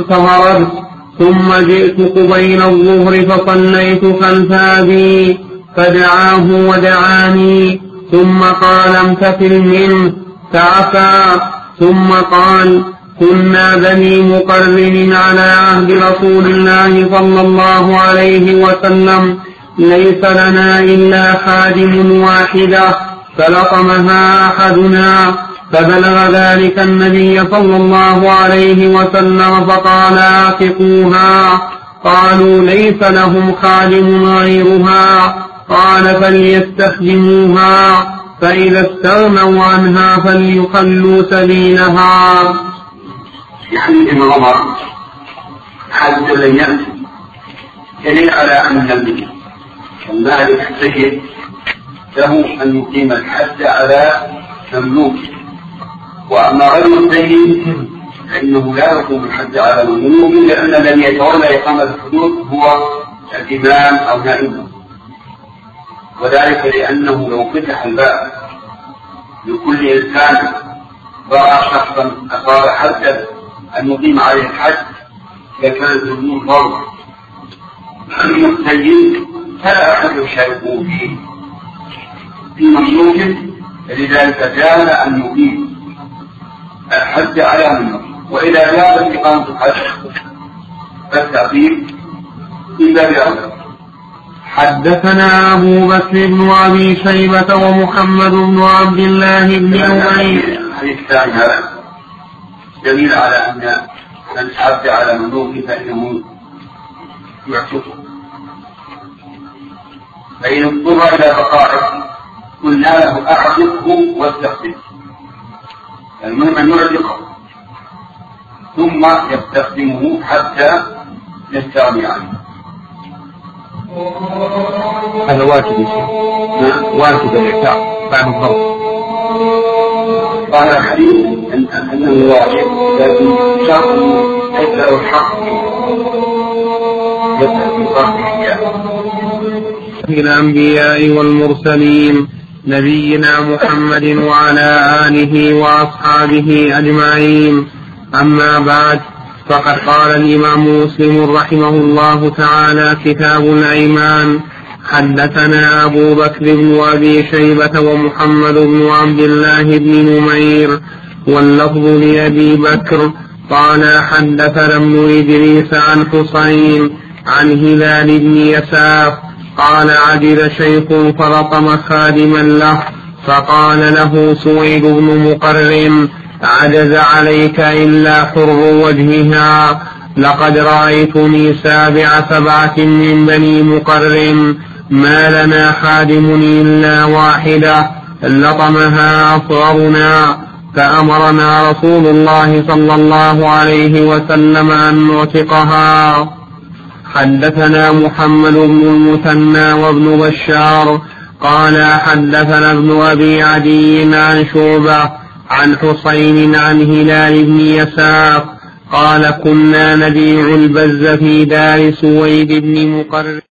ثم جئت قبيل الظهر فصليت خلف أبي فدعاه ودعاني ثم قال امتثل منه فعفا ثم قال كنا بني مقرن على عهد رسول الله صلى الله عليه وسلم ليس لنا إلا خادم واحدة فلطمها أحدنا فبلغ ذلك النبي صلى الله عليه وسلم فقال آتقوها قالوا ليس لهم خادم غيرها قال فليستخدموها فإذا استغنوا عنها فليخلوا سبيلها. يعني ابن عمر حد لم يأتي دليل على أن المالك السيد له أن يقيم الحد على مملوكه، وأما غير السيد فإنه لا يقيم الحد على مملوكه، لأن الذي يتولى إقامة الحدود هو الإمام أو نائبه، وذلك لأنه لو فتح الباب لكل إنسان رأى شخصا أصاب حدا أن يقيم عليه الحد لكان الجمهور فرض. أما السيد فلا أحد يشاركه في مملوكه، لذلك جاز أن يقيم الحد على مملوكه، وإذا جاز إقامة الحد فالتعقيب في باب أولى. حدثنا أبو بكر بن أبي شيبة ومحمد بن عبد الله بن نمير. الحديث الثاني هذا دليل على أن من حد على مملوكه فإنه يعتقه، فإن اضطر إلى بقائه قلنا له أعتقه واستخدمه، المهم أن يعتقه ثم يستخدمه حتى يستغني عنه. هذا واجب واجب الإعتاق بعد الضرب. قال الحديث أنه واجب، لكن شرط ليس له الحق في الأنبياء والمرسلين نبينا محمد وعلى آله وأصحابه أجمعين. أما بعد، فقد قال الإمام مسلم رحمه الله تعالى كتاب الأيمان: حدثنا أبو بكر بن أبي شيبة ومحمد بن عبد الله بن نمير، واللفظ لأبي بكر قال حدثنا ابن إدريس عن حسين عن هلال بن يساف قال عجز شيخ فلطم خادما له فقال له سويد بن مقرن: عجز عليك إلا حر وجهها، لقد رأيتني 7 من بني مقرن ما لنا خادم إلا واحدة لطمها أصغرنا، فأمرنا رسول الله صلى الله عليه وسلم أن نعتقها. حدثنا محمد بن المثنى وابن بشار قال حدثنا ابن أبي عدي عن شعبة عن حسين عن هلال بن يساف قال كنا نبيع البز في دار سويد بن مقرن.